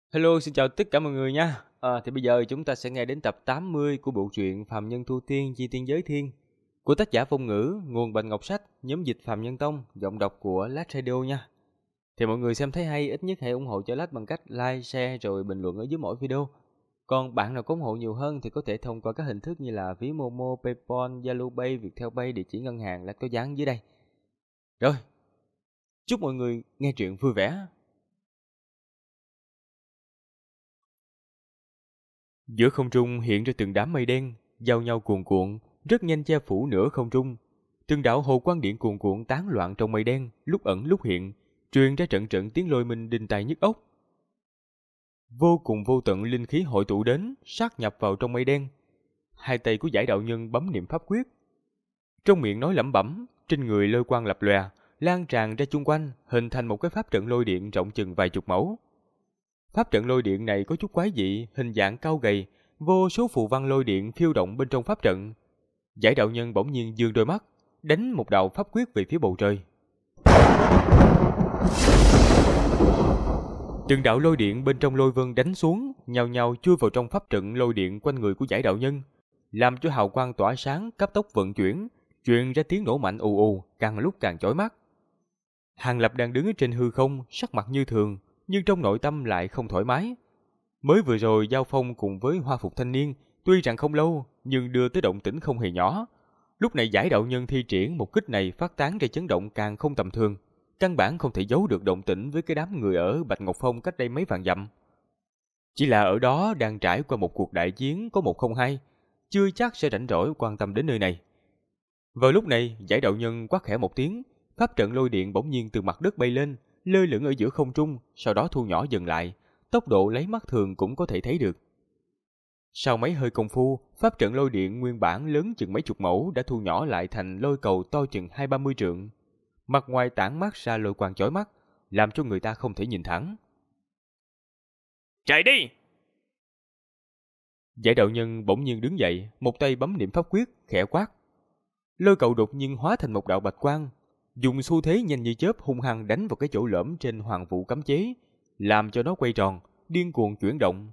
Hello, xin chào tất cả mọi người nha. Thì bây giờ chúng ta sẽ nghe đến tập 80 của bộ truyện Phàm Nhân Tu Tiên Chi Tiên Giới Thiên của tác giả Phong Ngữ, nguồn Bạch Ngọc Sách, nhóm dịch Phàm Nhân Tông, giọng đọc của Lát Radio nha. Thì mọi người xem thấy hay, ít nhất hãy ủng hộ cho Lát bằng cách like, share rồi bình luận ở dưới mỗi video. Còn bạn nào có ủng hộ nhiều hơn thì có thể thông qua các hình thức như là ví Momo, PayPal, Zalo Pay, Viettel Pay, địa chỉ ngân hàng Lát có dán dưới đây. Rồi, chúc mọi người nghe truyện vui vẻ. Giữa không trung hiện ra từng đám mây đen, giao nhau cuồn cuộn, rất nhanh che phủ nửa không trung. Từng đạo hồ quang điện cuồn cuộn tán loạn trong mây đen, lúc ẩn lúc hiện, truyền ra trận trận tiếng lôi minh đinh tai nhức óc. Vô cùng vô tận linh khí hội tụ đến, sát nhập vào trong mây đen. Hai tay của giải đạo nhân bấm niệm pháp quyết. Trong miệng nói lẩm bẩm, trên người lôi quang lập lòe, lan tràn ra chung quanh, hình thành một cái pháp trận lôi điện rộng chừng vài chục mẫu. Pháp trận lôi điện này có chút quái dị, hình dạng cao gầy, vô số phù văn lôi điện phiêu động bên trong pháp trận. Giải đạo nhân bỗng nhiên giương đôi mắt, đánh một đạo pháp quyết về phía bầu trời. Từng đạo lôi điện bên trong lôi vân đánh xuống, nhào nhào chui vào trong pháp trận lôi điện quanh người của giải đạo nhân, làm cho hào quang tỏa sáng cấp tốc vận chuyển, truyền ra tiếng nổ mạnh ù ù, càng lúc càng chói mắt. Hàng Lập đang đứng ở trên hư không, sắc mặt như thường, nhưng trong nội tâm lại không thoải mái. Mới vừa rồi giao phong cùng với Hoa Phục thanh niên, tuy rằng không lâu, nhưng đưa tới động tĩnh không hề nhỏ. Lúc này giải đạo nhân thi triển một kích này phát tán ra chấn động càng không tầm thường, căn bản không thể giấu được động tĩnh với cái đám người ở Bạch Ngọc Phong cách đây mấy vạn dặm. Chỉ là ở đó đang trải qua một cuộc đại chiến có 102, chưa chắc sẽ rảnh rỗi quan tâm đến nơi này. Vào lúc này, giải đạo nhân quát khẽ một tiếng, pháp trận lôi điện bỗng nhiên từ mặt đất bay lên, lơ lửng ở giữa không trung, sau đó thu nhỏ dần lại, tốc độ lấy mắt thường cũng có thể thấy được. Sau mấy hơi công phu, pháp trận lôi điện nguyên bản lớn chừng mấy chục mẫu đã thu nhỏ lại thành lôi cầu to chừng 20-30 trượng. Mặt ngoài tản mát ra lôi quang chói mắt, làm cho người ta không thể nhìn thẳng. Chạy đi! Giải đạo nhân bỗng nhiên đứng dậy, một tay bấm niệm pháp quyết, khẽ quát. Lôi cầu đột nhiên hóa thành một đạo bạch quang, dùng xu thế nhanh như chớp hung hăng đánh vào cái chỗ lõm trên hoàng vũ cấm chế, làm cho nó quay tròn, điên cuồng chuyển động.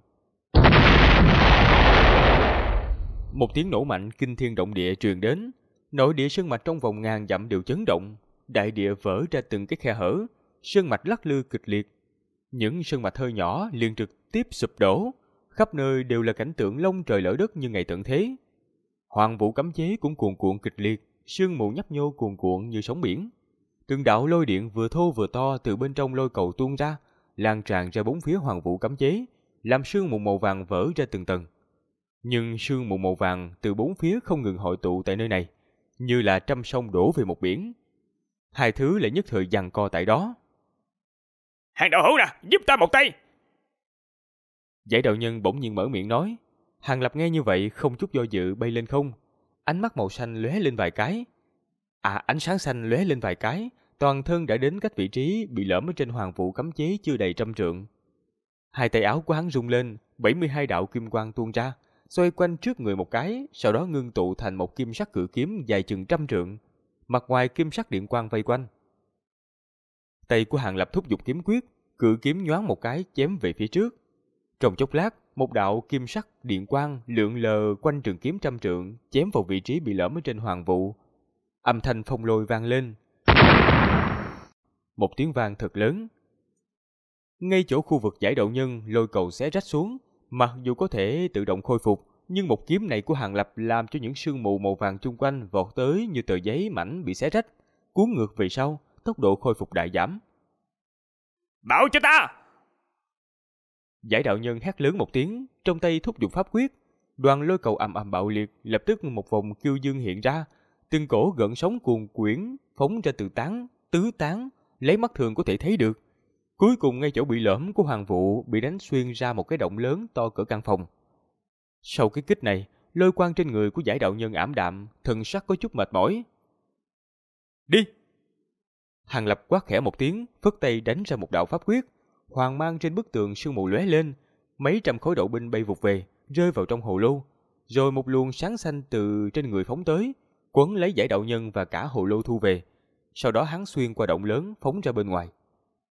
Một tiếng nổ mạnh kinh thiên động địa truyền đến, nội địa sơn mạch trong vòng ngàn dặm đều chấn động, đại địa vỡ ra từng cái khe hở, sơn mạch lắc lư kịch liệt. Những sơn mạch hơi nhỏ liền trực tiếp sụp đổ, khắp nơi đều là cảnh tượng long trời lở đất như ngày tận thế. Hoàng vũ cấm chế cũng cuồn cuộn kịch liệt, sương mù nhấp nhô cuồn cuộn như sóng biển. Từng đạo lôi điện vừa thô vừa to từ bên trong lôi cầu tuôn ra, lan tràn ra bốn phía hoàng vũ cấm chế, làm sương mù màu vàng vỡ ra từng tầng. Nhưng sương mù màu vàng từ bốn phía không ngừng hội tụ tại nơi này, như là trăm sông đổ về một biển. Hai thứ lại nhất thời giằng co tại đó. Hàng đạo hữu nè, giúp ta một tay! Giải đạo nhân bỗng nhiên mở miệng nói. Hàng Lập nghe như vậy không chút do dự bay lên không, ánh mắt màu xanh lóe lên vài cái. Ánh sáng xanh lóe lên vài cái, toàn thân đã đến cách vị trí bị lõm ở trên hoàng vũ cấm chế chưa đầy 100 trượng. Hai tay áo của hắn rung lên, 72 đạo kim quang tuôn ra, xoay quanh trước người một cái, sau đó ngưng tụ thành một kim sắc cự kiếm dài chừng 100 trượng, mặt ngoài kim sắc điện quang vây quanh. Tay của Hàng Lập thúc giục kiếm quyết, cự kiếm nhoáng một cái chém về phía trước. Trong chốc lát, một đạo kim sắc điện quang lượn lờ quanh trường kiếm 100 trượng, chém vào vị trí bị lõm ở trên hoàng vũ. Âm thanh phong lôi vang lên. Một tiếng vang thật lớn. Ngay chỗ khu vực giải đạo nhân, lôi cầu xé rách xuống, mặc dù có thể tự động khôi phục, nhưng một kiếm này của Hàng Lập làm cho những sương mù màu vàng chung quanh vọt tới như tờ giấy mảnh bị xé rách, cuốn ngược về sau, tốc độ khôi phục đại giảm. Bảo cho ta! Giải đạo nhân hét lớn một tiếng, trong tay thúc giục pháp quyết, đoàn lôi cầu ầm ầm bạo liệt, lập tức một vòng kiêu dương hiện ra, từng cổ gợn sóng cuồn quyển phóng ra từ tứ tán, lấy mắt thường có thể thấy được. Cuối cùng ngay chỗ bị lõm của hoàng vũ bị đánh xuyên ra một cái động lớn to cỡ căn phòng. Sau cái kích này, lôi quang trên người của giải đạo nhân ảm đạm, thần sắc có chút mệt mỏi. Đi! Hàng Lập quát khẽ một tiếng, phất tay đánh ra một đạo pháp quyết, hoàng mang trên bức tường sương mù lóe lên, mấy trăm khối đậu binh bay vụt về, rơi vào trong hồ lô, rồi một luồng sáng xanh từ trên người phóng tới, quấn lấy giải đạo nhân và cả hồ lô thu về. Sau đó hắn xuyên qua động lớn phóng ra bên ngoài.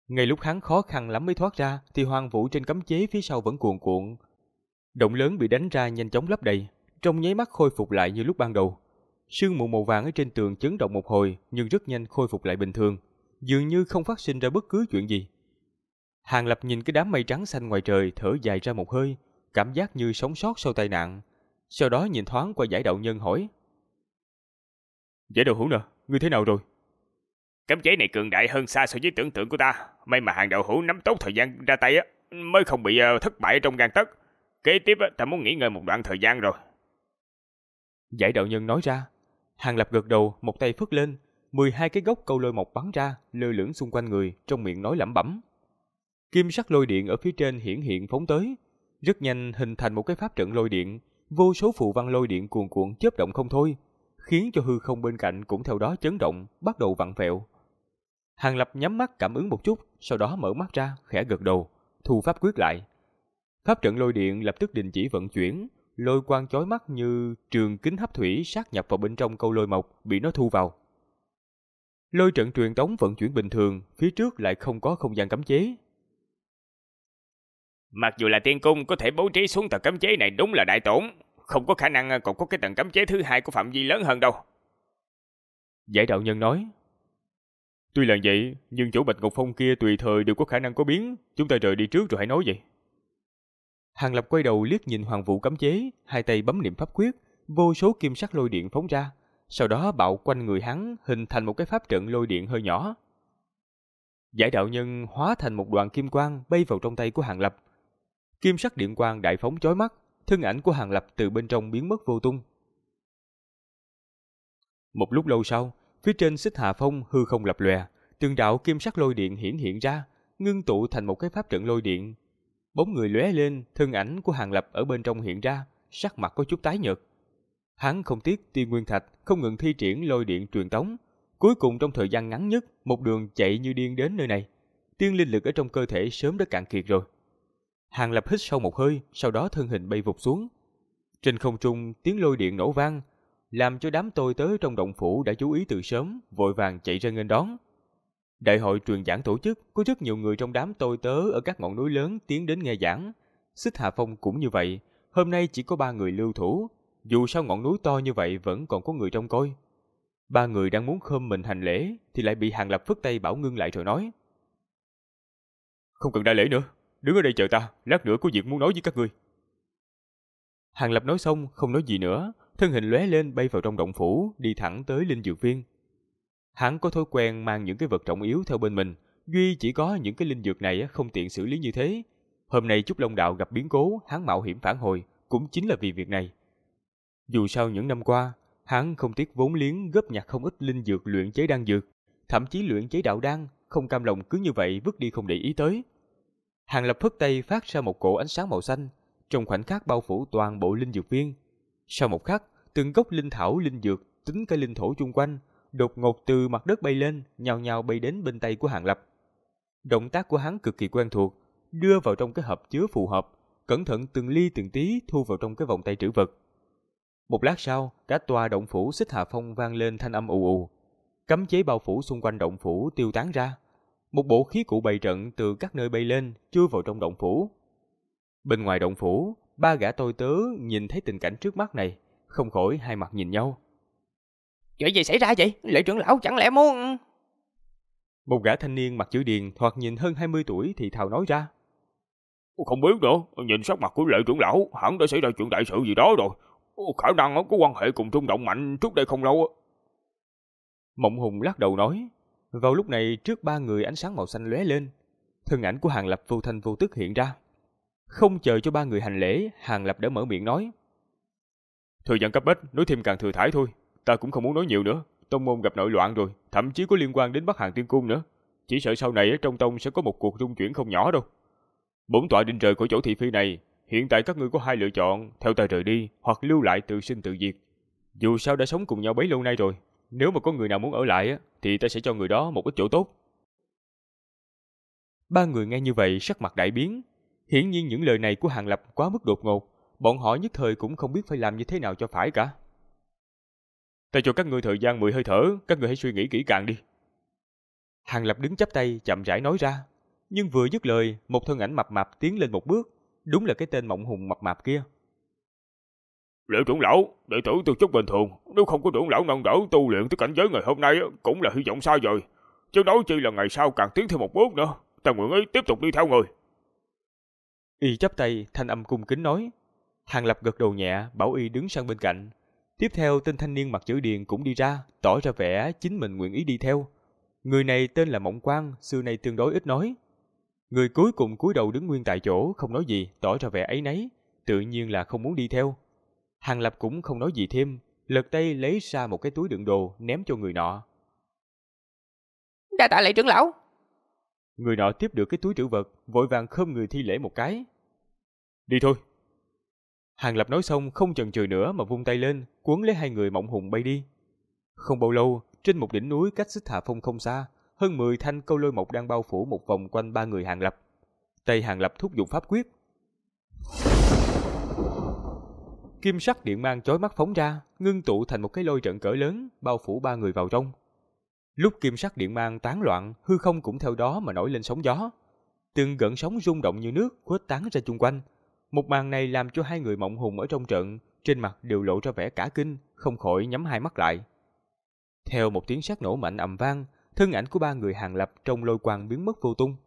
Ngay lúc hắn khó khăn lắm mới thoát ra, thì hoàng vũ trên cấm chế phía sau vẫn cuồn cuộn. Động lớn bị đánh ra nhanh chóng lấp đầy, trong nháy mắt khôi phục lại như lúc ban đầu. Sương mù màu vàng ở trên tường chấn động một hồi, nhưng rất nhanh khôi phục lại bình thường, dường như không phát sinh ra bất cứ chuyện gì. Hàng Lập nhìn cái đám mây trắng xanh ngoài trời, thở dài ra một hơi, cảm giác như sống sót sau tai nạn. Sau đó nhìn thoáng qua Giải Đạo Nhân hỏi: Giải Đạo Hữu nè, ngươi thế nào rồi? Cấm chế này cường đại hơn xa so với tưởng tượng của ta. May mà Hàng đạo hữu nắm tốt thời gian ra tay mới không bị thất bại trong gang tấc. Kế tiếp ta muốn nghỉ ngơi một đoạn thời gian rồi. Giải Đạo Nhân nói ra. Hàng Lập gật đầu, một tay phất lên, 12 cái gốc câu lôi mộc bắn ra, lơ lửng xung quanh người, trong miệng nói lẩm bẩm. Kim sắc lôi điện ở phía trên hiển hiện phóng tới, rất nhanh hình thành một cái pháp trận lôi điện, vô số phù văn lôi điện cuồn cuộn chớp động không thôi, khiến cho hư không bên cạnh cũng theo đó chấn động, bắt đầu vặn vẹo. Hàng Lập nhắm mắt cảm ứng một chút, sau đó mở mắt ra, khẽ gật đầu, thu pháp quyết lại. Pháp trận lôi điện lập tức đình chỉ vận chuyển, lôi quang chói mắt như trường kính hấp thủy sát nhập vào bên trong câu lôi mộc, bị nó thu vào. Lôi trận truyền tống vận chuyển bình thường, phía trước lại không có không gian cấm chế. Mặc dù là tiên cung có thể bố trí xuống tầng cấm chế này đúng là đại tổn, không có khả năng còn có cái tầng cấm chế thứ hai của phạm vi lớn hơn đâu. Giải Đạo Nhân nói. Tuy là vậy, nhưng chỗ Bạch Ngọc Phong kia tùy thời đều có khả năng có biến, chúng ta rời đi trước rồi hãy nói vậy. Hàng Lập quay đầu liếc nhìn hoàng vũ cấm chế, hai tay bấm niệm pháp quyết, vô số kim sắc lôi điện phóng ra, sau đó bạo quanh người hắn, hình thành một cái pháp trận lôi điện hơi nhỏ. Giải Đạo Nhân hóa thành một đoàn kim quang bay vào trong tay của Hàng Lập. Kim sắc điện quang đại phóng chói mắt, thân ảnh của Hàng Lập từ bên trong biến mất vô tung. Một lúc lâu sau, phía trên Xích Hà Phong hư không lập lòe, từng đạo kim sắc lôi điện hiển hiện ra, ngưng tụ thành một cái pháp trận lôi điện. Bóng người lóe lên, thân ảnh của Hàng Lập ở bên trong hiện ra, sắc mặt có chút tái nhợt. Hắn không tiếc Tiên Nguyên Thạch, không ngừng thi triển lôi điện truyền tống, cuối cùng trong thời gian ngắn nhất, một đường chạy như điên đến nơi này. Tiên linh lực ở trong cơ thể sớm đã cạn kiệt rồi. Hàng Lập hít sâu một hơi, sau đó thân hình bay vụt xuống. Trên không trung tiếng lôi điện nổ vang, làm cho đám tôi tớ trong động phủ đã chú ý từ sớm, vội vàng chạy ra nghênh đón. Đại hội truyền giảng tổ chức, có rất nhiều người trong đám tôi tớ ở các ngọn núi lớn tiến đến nghe giảng. Xích Hà Phong cũng như vậy, hôm nay chỉ có 3 người lưu thủ, dù sao ngọn núi to như vậy vẫn còn có người trông coi. 3 người đang muốn khom mình hành lễ thì lại bị Hàng Lập phất tay bảo ngưng lại rồi nói: Không cần đại lễ nữa, đứng ở đây chờ ta, lát nữa có việc muốn nói với các ngươi. Hàng Lập nói xong không nói gì nữa, thân hình lóe lên bay vào trong động phủ, đi thẳng tới linh dược viên. Hắn có thói quen mang những cái vật trọng yếu theo bên mình, duy chỉ có những cái linh dược này không tiện xử lý như thế. Hôm nay Trúc Long Đạo gặp biến cố, hắn mạo hiểm phản hồi, cũng chính là vì việc này. Dù sao những năm qua, hắn không tiếc vốn liếng góp nhặt không ít linh dược luyện chế đan dược, thậm chí luyện chế đạo đan, không cam lòng cứ như vậy vứt đi không để ý tới. Hàng Lập phất tay phát ra một cỗ ánh sáng màu xanh, trong khoảnh khắc bao phủ toàn bộ linh dược viên. Sau một khắc, từng gốc linh thảo linh dược, tính cả linh thổ chung quanh, đột ngột từ mặt đất bay lên, nhào nhào bay đến bên tay của Hàng Lập. Động tác của hắn cực kỳ quen thuộc, đưa vào trong cái hộp chứa phù hợp, cẩn thận từng ly từng tí thu vào trong cái vòng tay trữ vật. Một lát sau, cả tòa động phủ Xích Hà Phong vang lên thanh âm ù ù. Cấm chế bao phủ xung quanh động phủ tiêu tán ra. Một bộ khí cụ bày trận từ các nơi bay lên, chui vào trong động phủ. Bên ngoài động phủ, 3 gã tôi tớ nhìn thấy tình cảnh trước mắt này, không khỏi hai mặt nhìn nhau. Chuyện gì xảy ra vậy? Lệ trưởng lão chẳng lẽ muốn... Một gã thanh niên mặt chữ điền thoạt nhìn hơn 20 tuổi thì thào nói ra. Không biết nữa, nhìn sắc mặt của Lệ trưởng lão, hẳn đã xảy ra chuyện đại sự gì đó rồi. Khả năng có quan hệ cùng Trung Động Mạnh trước đây không lâu. Mộng Hùng lắc đầu nói. Vào lúc này trước 3 người ánh sáng màu xanh lóe lên, thân ảnh của Hàng Lập vô thanh vô tức hiện ra. Không chờ cho 3 người hành lễ, Hàng Lập đã mở miệng nói. Thời gian cấp bách, nói thêm càng thừa thãi thôi. Ta cũng không muốn nói nhiều nữa. Tông môn gặp nội loạn rồi, thậm chí có liên quan đến Bắc Hàng Tiên Cung nữa. Chỉ sợ sau này trong tông sẽ có một cuộc rung chuyển không nhỏ đâu. Bổn tọa định rời khỏi chỗ thị phi này. Hiện tại các ngươi có 2 lựa chọn, theo ta rời đi hoặc lưu lại tự sinh tự diệt. Dù sao đã sống cùng nhau bấy lâu nay rồi, nếu mà có người nào muốn ở lại thì ta sẽ cho người đó một ít chỗ tốt. 3 người nghe như vậy sắc mặt đại biến. Hiển nhiên những lời này của Hàng Lập quá mức đột ngột, bọn họ nhất thời cũng không biết phải làm như thế nào cho phải cả. Ta cho các ngươi thời gian 10 hơi thở, các ngươi hãy suy nghĩ kỹ càng đi. Hàng Lập đứng chắp tay chậm rãi nói ra, Nhưng vừa dứt lời, một thân ảnh mập mạp tiến lên một bước, đúng là cái tên Mộng Hùng mập mạp kia. Liệu trưởng lão, đệ tử tư chất bình thường, nếu không có trưởng lão nâng đỡ tu luyện tới cảnh giới ngày hôm nay cũng là hy vọng xa rồi. Chứ nói chi là ngày sau càng tiến thêm một bước nữa, ta nguyện ý tiếp tục đi theo người. Y chắp tay, thanh âm cung kính nói. Hàng Lập gật đầu nhẹ, bảo Y đứng sang bên cạnh. Tiếp theo tên thanh niên mặc chữ điền cũng đi ra, tỏ ra vẻ chính mình nguyện ý đi theo. Người này tên là Mộng Quang, xưa nay tương đối ít nói. Người cuối cùng cúi đầu đứng nguyên tại chỗ, không nói gì, tỏ ra vẻ áy náy, tự nhiên là không muốn đi theo. Hàng Lập cũng không nói gì thêm, lật tay lấy ra một cái túi đựng đồ ném cho người nọ. Đa tạ lạy trưởng lão. Người nọ tiếp được cái túi trữ vật, vội vàng khom người thi lễ một cái. Đi thôi. Hàng Lập nói xong không chần chừ nữa mà vung tay lên, cuốn lấy hai người Mộng Hùng bay đi. Không bao lâu, trên một đỉnh núi cách Xích Hà Phong không xa, hơn 10 thanh câu lôi mộc đang bao phủ một vòng quanh ba người Hàng Lập. Tay Hàng Lập thúc giục pháp quyết. Kim sắc điện mang chói mắt phóng ra, ngưng tụ thành một cái lôi trận cỡ lớn, bao phủ ba người vào trong. Lúc kim sắc điện mang tán loạn, hư không cũng theo đó mà nổi lên sóng gió. Từng gợn sóng rung động như nước khuếch tán ra chung quanh. Một màn này làm cho hai người Mộng Hùng ở trong trận, trên mặt đều lộ ra vẻ cả kinh, không khỏi nhắm hai mắt lại. Theo một tiếng sét nổ mạnh ầm vang, thân ảnh của ba người Hàng Lập trong lôi quang biến mất vô tung.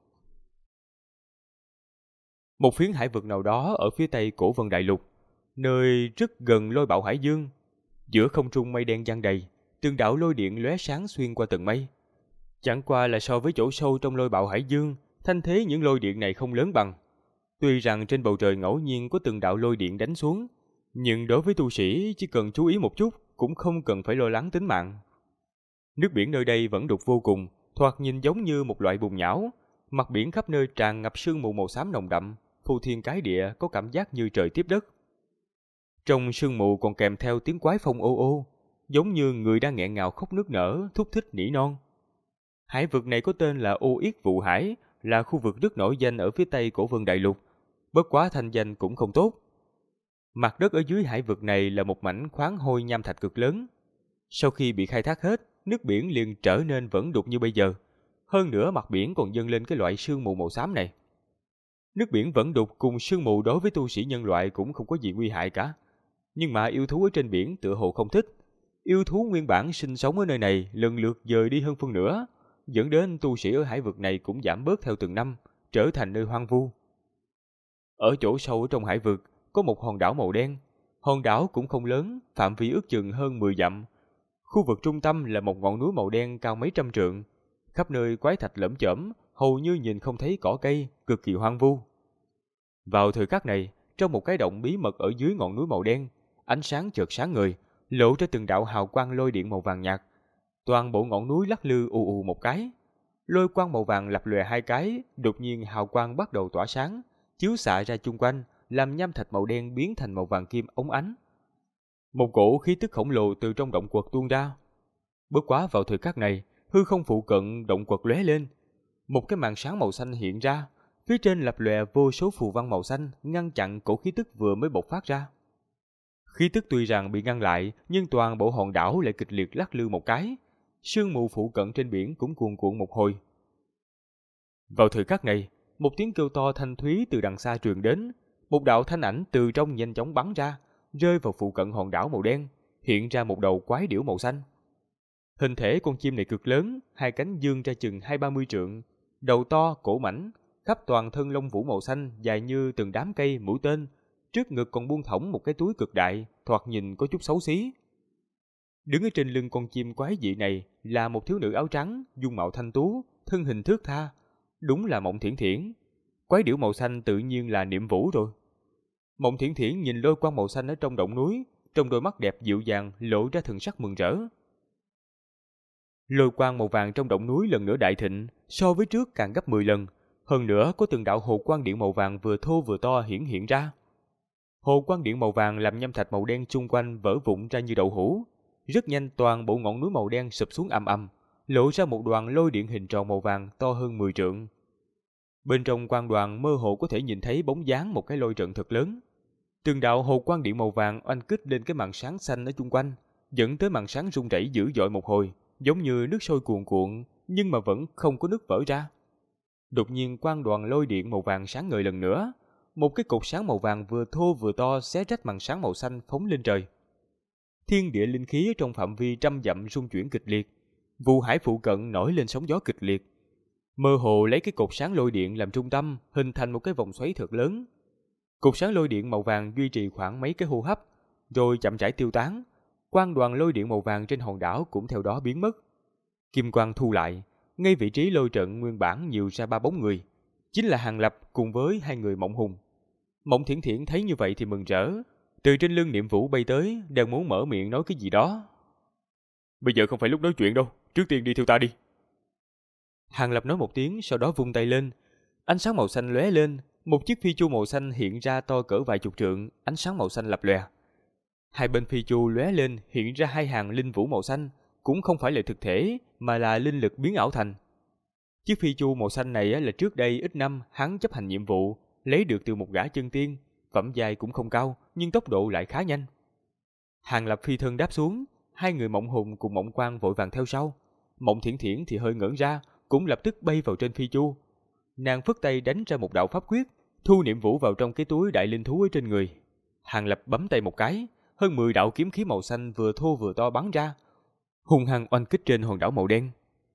Một phiến hải vực nào đó ở phía tây Cổ Vân Đại Lục, nơi rất gần lôi bạo hải dương, giữa không trung mây đen giăng đầy, từng đạo lôi điện lóe sáng xuyên qua tầng mây. Chẳng qua là so với chỗ sâu trong lôi bạo hải dương, thanh thế những lôi điện này không lớn bằng. Tuy rằng trên bầu trời ngẫu nhiên có từng đạo lôi điện đánh xuống, nhưng đối với tu sĩ chỉ cần chú ý một chút cũng không cần phải lo lắng tính mạng. Nước biển nơi đây vẫn đục vô cùng, thoạt nhìn giống như một loại bùn nhão. Mặt biển khắp nơi tràn ngập sương mù màu xám nồng đậm, phù thiên cái địa, có cảm giác như trời tiếp đất. Trong sương mù còn kèm theo tiếng quái phong ô ô, giống như người đang nghẹn ngào khóc nức nở, thúc thích nỉ non. Hải vực này có tên là Ô Yết Vụ Hải, là khu vực rất nổi danh ở phía tây Cổ Vân Đại Lục. Bất quá thành danh cũng không tốt. Mặt đất ở dưới hải vực này là một mảnh khoáng hôi nham thạch cực lớn. Sau khi bị khai thác hết, nước biển liền trở nên vẫn đục như bây giờ. Hơn nữa mặt biển còn dâng lên cái loại sương mù màu xám này. Nước biển vẫn đục cùng sương mù đối với tu sĩ nhân loại cũng không có gì nguy hại cả. Nhưng mà yêu thú ở trên biển tựa hồ không thích. Yêu thú nguyên bản sinh sống ở nơi này lần lượt dời đi hơn phân nửa, dẫn đến tu sĩ ở hải vực này cũng giảm bớt theo từng năm, trở thành nơi hoang vu. Ở chỗ sâu trong hải vực có một hòn đảo màu đen. Hòn đảo cũng không lớn, phạm vi ước chừng hơn 10 dặm. Khu vực trung tâm là một ngọn núi màu đen cao mấy trăm trượng, khắp nơi quái thạch lởm chởm, hầu như nhìn không thấy cỏ cây, cực kỳ hoang vu. Vào thời khắc này, trong một cái động bí mật ở dưới ngọn núi màu đen, ánh sáng chợt sáng ngời, lộ ra từng đạo hào quang lôi điện màu vàng nhạt. Toàn bộ ngọn núi lắc lư ù ù một cái. Lôi quang màu vàng lập lòe hai cái, đột nhiên hào quang bắt đầu tỏa sáng, chiếu xạ ra chung quanh, làm nham thạch màu đen biến thành màu vàng kim óng ánh. Một cổ khí tức khổng lồ từ trong động quật tuôn ra. Bất quá vào thời khắc này, hư không phụ cận động quật lóe lên, một cái màn sáng màu xanh hiện ra, phía trên lập lòe vô số phù văn màu xanh ngăn chặn cổ khí tức vừa mới bộc phát ra. Khí tức tuy rằng bị ngăn lại, nhưng toàn bộ hòn đảo lại kịch liệt lắc lư một cái, sương mù phụ cận trên biển cũng cuồn cuộn một hồi. Vào thời khắc này, một tiếng kêu to thanh thúy từ đằng xa truyền đến, một đạo thanh ảnh từ trong nhanh chóng bắn ra, rơi vào phụ cận hòn đảo màu đen, hiện ra một đầu quái điểu màu xanh. Hình thể con chim này cực lớn, hai cánh dương ra chừng 20-30 trượng, đầu to, cổ mảnh, khắp toàn thân lông vũ màu xanh dài như từng đám cây mũi tên, trước ngực còn buông thõng một cái túi cực đại, thoạt nhìn có chút xấu xí. Đứng ở trên lưng con chim quái dị này là một thiếu nữ áo trắng, dung mạo thanh tú, thân hình thướt tha, đúng là Mộng Thiển Thiển. Quái điểu màu xanh tự nhiên là Niệm Vũ rồi. Mộng Thiển Thiển nhìn lôi quang màu xanh ở trong động núi, trong đôi mắt đẹp dịu dàng lộ ra thần sắc mừng rỡ. Lôi quang màu vàng trong động núi lần nữa đại thịnh, so với trước càng gấp 10 lần, hơn nữa có từng đạo hồ quang điện màu vàng vừa thô vừa to hiện ra. Hồ quang điện màu vàng làm nhâm thạch màu đen chung quanh vỡ vụn ra như đậu hũ, rất nhanh toàn bộ ngọn núi màu đen sụp xuống ầm ầm, lộ ra một đoàn lôi điện hình tròn màu vàng to hơn 10 trượng. Bên trong quang đoàn mơ hồ có thể nhìn thấy bóng dáng một cái lôi trận thật lớn. Từng đạo hồ quang điện màu vàng oanh kích lên cái màn sáng xanh ở chung quanh, dẫn tới màn sáng rung rẩy dữ dội một hồi, giống như nước sôi cuồn cuộn, nhưng mà vẫn không có nước vỡ ra. Đột nhiên quang đoàn lôi điện màu vàng sáng ngời lần nữa, một cái cột sáng màu vàng vừa thô vừa to xé rách màn sáng màu xanh phóng lên trời. Thiên địa linh khí trong phạm vi trăm dặm rung chuyển kịch liệt, vụ hải phụ cận nổi lên sóng gió kịch liệt. Mơ hồ lấy cái cột sáng lôi điện làm trung tâm, hình thành một cái vòng xoáy thật lớn. Cột sáng lôi điện màu vàng duy trì khoảng mấy cái hô hấp, rồi chậm rãi tiêu tán. Quang đoàn lôi điện màu vàng trên hòn đảo cũng theo đó biến mất. Kim quang thu lại, ngay vị trí lôi trận nguyên bản nhiều ra 3 bóng người, chính là Hàng Lập cùng với 2 người Mộng Hùng. Mộng Thiển Thiển thấy như vậy thì mừng rỡ, từ trên lưng Niệm Vũ bay tới, đang muốn mở miệng nói cái gì đó. Bây giờ không phải lúc nói chuyện đâu, trước tiên đi theo ta đi. Hàng Lập nói một tiếng, sau đó vung tay lên, ánh sáng màu xanh lóe lên, một chiếc phi chu màu xanh hiện ra to cỡ vài chục trượng, ánh sáng màu xanh lập lòe. Hai bên phi chu lóe lên hiện ra 2 hàng linh vũ màu xanh, cũng không phải là thực thể mà là linh lực biến ảo thành. Chiếc phi chu màu xanh này là trước đây ít năm hắn chấp hành nhiệm vụ lấy được từ một gã chân tiên, phẩm giai cũng không cao nhưng tốc độ lại khá nhanh. Hàng Lập phi thân đáp xuống, 2 người Mộng Hùng cùng Mộng Quang vội vàng theo sau. Mộng Thiển Thiển thì hơi ngẩn ra, cũng lập tức bay vào trên phi chu. Nàng phất tay đánh ra một đạo pháp quyết, thu Niệm Vũ vào trong cái túi đại linh thú ở trên người. Hàng Lập bấm tay một cái, hơn 10 đạo kiếm khí màu xanh vừa thô vừa to bắn ra, hung hăng oanh kích trên hòn đảo màu đen.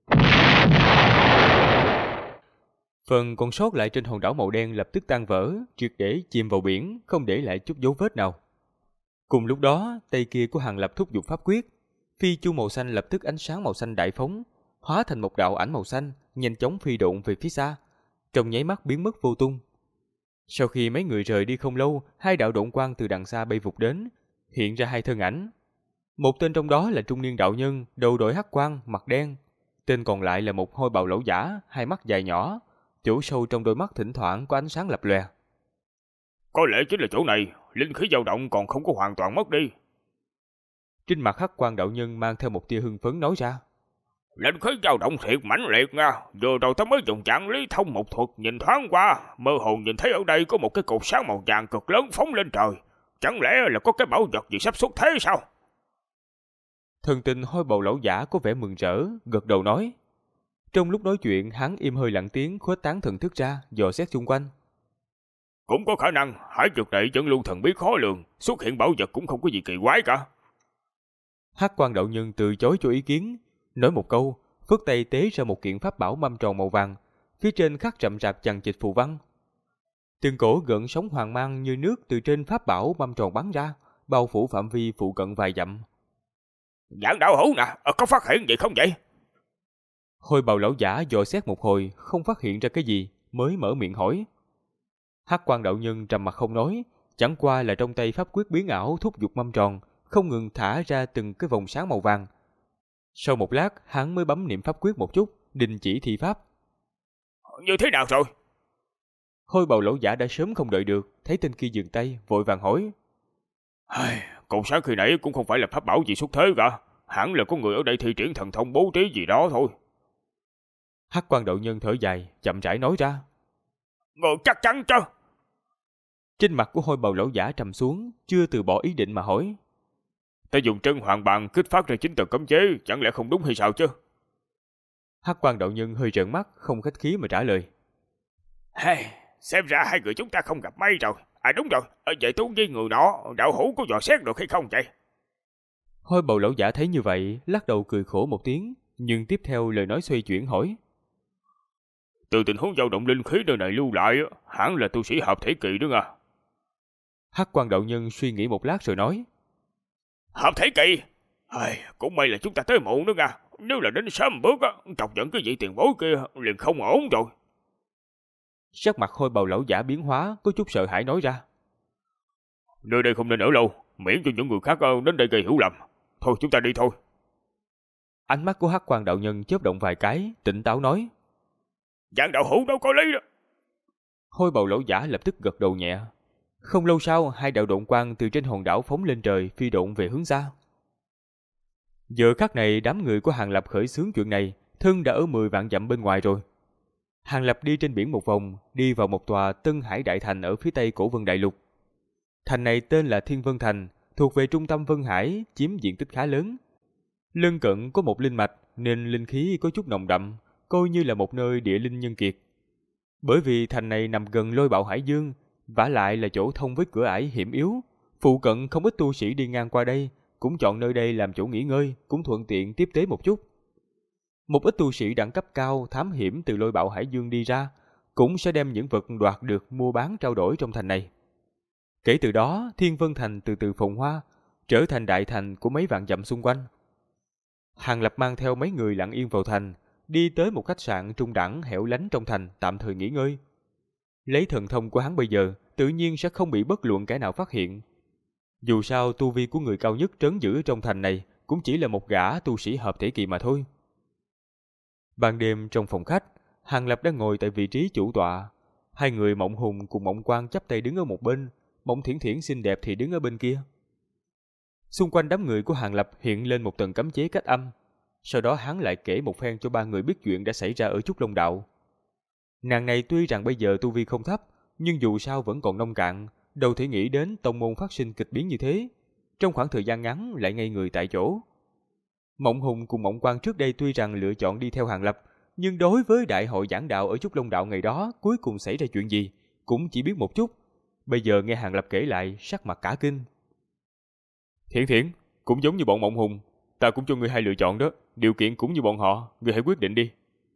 Phần còn sót lại trên hòn đảo màu đen lập tức tan vỡ, triệt để chìm vào biển, không để lại chút dấu vết nào. Cùng lúc đó, tay kia của Hàng Lập thúc giục pháp quyết, phi chu màu xanh lập tức ánh sáng màu xanh đại phóng, hóa thành một đạo ảnh màu xanh, nhanh chóng phi độn về phía xa, trong nháy mắt biến mất vô tung. Sau khi mấy người rời đi không lâu, 2 đạo độn quang từ đằng xa bay vụt đến, hiện ra 2 thân ảnh. Một tên trong đó là trung niên đạo nhân, đầu đội hắc quang, mặt đen. Tên còn lại là một hôi bào lỗ giả, 2 mắt dài nhỏ, chỗ sâu trong đôi mắt thỉnh thoảng có ánh sáng lập lòe. Có lẽ chính là chỗ này, linh khí dao động còn không có hoàn toàn mất đi. Trên mặt hắc quang đạo nhân mang theo một tia hưng phấn nói ra. Linh khí dao động thiệt mãnh liệt nha, vừa rồi ta mới dùng trạng lý thông một thuật nhìn thoáng qua, mơ hồ nhìn thấy ở đây có một cái cột sáng màu vàng cực lớn phóng lên trời. Chẳng lẽ là có cái bảo vật gì sắp xuất thế sao? Thần tình hôi bào lão giả có vẻ mừng rỡ, gật đầu nói. Trong lúc nói chuyện, hắn im hơi lặng tiếng khuếch tán thần thức ra, dò xét xung quanh. Cũng có khả năng, hải vực này chân lưu thần bí khó lường, xuất hiện bảo vật cũng không có gì kỳ quái cả. Hắc Quang đạo nhân từ chối cho ý kiến, nói một câu, phất tay tế ra một kiện pháp bảo mâm tròn màu vàng, phía trên khắc rậm rạp chằng chịt phù văn. Từng cổ gợn sóng hoàng mang như nước từ trên pháp bảo mâm tròn bắn ra, bao phủ phạm vi phụ cận vài dặm. Giảng đạo hữu nè, có phát hiện gì không vậy? Hôi bào lão giả dò xét một hồi, không phát hiện ra cái gì, mới mở miệng hỏi. Hắc Quang đạo nhân trầm mặt không nói, chẳng qua là trong tay pháp quyết biến ảo thúc giục mâm tròn, không ngừng thả ra từng cái vòng sáng màu vàng. Sau một lát, hắn mới bấm niệm pháp quyết một chút, đình chỉ thi pháp. Như thế nào rồi? Hôi bào lão giả đã sớm không đợi được, thấy tên kia dừng tay, vội vàng hỏi. Cột sáng khi nãy cũng không phải là pháp bảo gì xuất thế cả, hẳn là có người ở đây thi triển thần thông bố trí gì đó thôi. Hắc Quang đạo nhân thở dài, chậm rãi nói ra. Người chắc chắn chứ? Trên mặt của hôi bào lão giả trầm xuống, chưa từ bỏ ý định mà hỏi. Ta dùng Trân Hoàng Bàn kích phát ra 9 tầng cấm chế, chẳng lẽ không đúng hay sao chứ? Hắc Quang đạo nhân hơi trợn mắt, không khách khí mà trả lời. Xem ra 2 người chúng ta không gặp may rồi. Đúng rồi, vậy Tú với người nọ, đạo hữu có dò xét được hay không vậy? Hôi bào lão giả thấy như vậy, lắc đầu cười khổ một tiếng, nhưng tiếp theo lời nói xoay chuyển hỏi. Từ tình huống dao động linh khí nơi này lưu lại, hẳn là tu sĩ hợp thể kỳ đó à. Hắc Quang đạo nhân suy nghĩ một lát rồi nói. Hợp thể kỳ? Cũng may là chúng ta tới muộn đó nha. Nếu là đến sớm bước, chọc giận cái vị tiền bối kia liền không ổn rồi. Sắc mặt hôi bào lão giả biến hóa, có chút sợ hãi nói ra. Nơi đây không nên ở lâu, miễn cho những người khác đến đây gây hiểu lầm. Thôi chúng ta đi thôi. Ánh mắt của Hắc Quang đạo nhân chớp động vài cái, tỉnh táo nói. Dạng đạo hữu đâu có lý đó. Hôi bào lão giả lập tức gật đầu nhẹ. Không lâu sau, 2 đạo độn quang từ trên hòn đảo phóng lên trời, phi độn về hướng xa. Giờ khắc này, đám người của Hàng Lập khởi xướng chuyện này, thân đã ở 10 vạn dặm bên ngoài rồi. Hàng Lập đi trên biển một vòng, đi vào một tòa Tân Hải Đại Thành ở phía tây Cổ Vân Đại Lục. Thành này tên là Thiên Vân Thành, thuộc về trung tâm Vân Hải, chiếm diện tích khá lớn. Lân cận có một linh mạch nên linh khí có chút nồng đậm, coi như là một nơi địa linh nhân kiệt. Bởi vì thành này nằm gần Lôi Bạo Hải Dương, vả lại là chỗ thông với cửa ải hiểm yếu, phụ cận không ít tu sĩ đi ngang qua đây, cũng chọn nơi đây làm chỗ nghỉ ngơi, cũng thuận tiện tiếp tế một chút. Một ít tu sĩ đẳng cấp cao thám hiểm từ Lôi Bạo Hải Dương đi ra, cũng sẽ đem những vật đoạt được mua bán trao đổi trong thành này. Kể từ đó, Thiên Vân Thành từ từ phồn hoa, trở thành đại thành của mấy vạn dặm xung quanh. Hàng Lập mang theo mấy người lặng yên vào thành, đi tới một khách sạn trung đẳng hẻo lánh trong thành tạm thời nghỉ ngơi. Lấy thần thông của hắn bây giờ, tự nhiên sẽ không bị bất luận kẻ nào phát hiện. Dù sao tu vi của người cao nhất trấn giữ trong thành này cũng chỉ là một gã tu sĩ hợp thể kỳ mà thôi. Ban đêm trong phòng khách, Hàng Lập đang ngồi tại vị trí chủ tọa. Hai người Mộng Hùng cùng Mộng Quang chắp tay đứng ở một bên, Mộng Thiển Thiển xinh đẹp thì đứng ở bên kia. Xung quanh đám người của Hàng Lập hiện lên một tầng cấm chế cách âm. Sau đó hắn lại kể một phen cho ba người biết chuyện đã xảy ra ở Trúc Long Đạo. Nàng này tuy rằng bây giờ tu vi không thấp, nhưng dù sao vẫn còn nông cạn, đâu thể nghĩ đến tông môn phát sinh kịch biến như thế. Trong khoảng thời gian ngắn lại ngây người tại chỗ. Mộng Hùng cùng Mộng Quang trước đây tuy rằng lựa chọn đi theo Hàng Lập, nhưng đối với đại hội giảng đạo ở Trúc Long Đạo ngày đó cuối cùng xảy ra chuyện gì, cũng chỉ biết một chút. Bây giờ nghe Hàng Lập kể lại, sắc mặt cả kinh. Thiển Thiển, cũng giống như bọn Mộng Hùng, ta cũng cho ngươi hai lựa chọn đó, điều kiện cũng như bọn họ, ngươi hãy quyết định đi.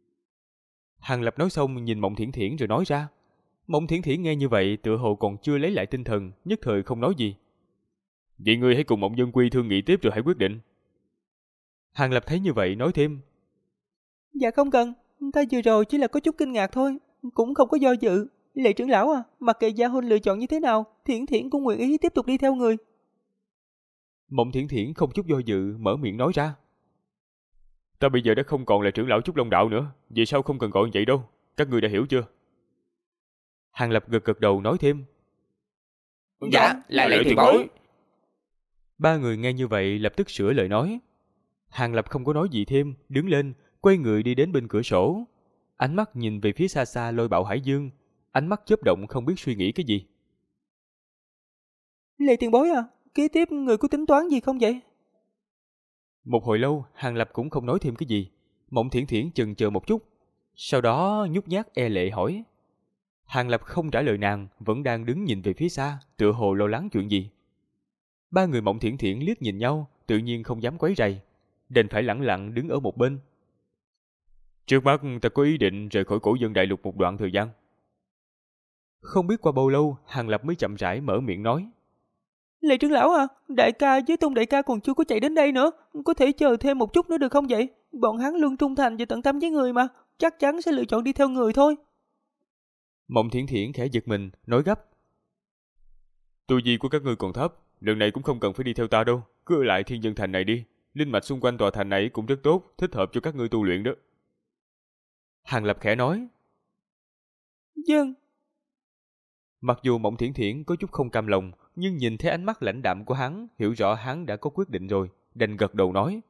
Hàng Lập nói xong nhìn Mộng Thiển Thiển rồi nói ra. Mộng Thiển Thiển nghe như vậy tựa hồ còn chưa lấy lại tinh thần, nhất thời không nói gì. Vậy ngươi hãy cùng Mộng Nhân Quy thương nghị tiếp rồi hãy quyết định. Hàng Lập thấy như vậy nói thêm. Dạ không cần, ta vừa rồi chỉ là có chút kinh ngạc thôi, cũng không có do dự. Lệ trưởng lão à, mặc kệ Gia Huynh lựa chọn như thế nào, Thiển Thiển cũng nguyện ý tiếp tục đi theo người. Mộng Thiển Thiển không chút do dự mở miệng nói ra. Ta bây giờ đã không còn là trưởng lão Trúc Long Đạo nữa, vì sao không cần gọi vậy đâu, các ngươi đã hiểu chưa? Hàng Lập gật gật đầu nói thêm. Dạ, là Lệ tiền bối. Ba người nghe như vậy lập tức sửa lời nói. Hàng Lập không có nói gì thêm, đứng lên, quay người đi đến bên cửa sổ. Ánh mắt nhìn về phía xa xa Lôi Bạo Hải Dương, ánh mắt chớp động không biết suy nghĩ cái gì. Lệ tiền bối à, kế tiếp người có tính toán gì không vậy? Một hồi lâu, Hàng Lập cũng không nói thêm cái gì. Mộng Thiển Thiển chần chờ một chút, sau đó nhút nhát e lệ hỏi. Hàng Lập không trả lời nàng, vẫn đang đứng nhìn về phía xa, tựa hồ lo lắng chuyện gì. Ba người Mộng Thiển Thiển liếc nhìn nhau, tự nhiên không dám quấy rầy, đành phải lẳng lặng đứng ở một bên. Trước mắt ta có ý định rời khỏi Cổ Dân Đại Lục một đoạn thời gian. Không biết qua bao lâu, Hàng Lập mới chậm rãi mở miệng nói. Lệ trưởng lão à, đại ca với Tôn đại ca còn chưa có chạy đến đây nữa, có thể chờ thêm một chút nữa được không vậy? Bọn hắn luôn trung thành và tận tâm với người mà, chắc chắn sẽ lựa chọn đi theo người thôi. Mộng Thiển Thiển khẽ giật mình, nói gấp. Tu vi của các ngươi còn thấp, lần này cũng không cần phải đi theo ta đâu, cứ ở lại Thiên Dân Thành này đi. Linh mạch xung quanh tòa thành này cũng rất tốt, thích hợp cho các ngươi tu luyện đó. Hàng Lập khẽ nói. Dân. Mặc dù Mộng Thiển Thiển có chút không cam lòng, nhưng nhìn thấy ánh mắt lãnh đạm của hắn, hiểu rõ hắn đã có quyết định rồi, đành gật đầu nói.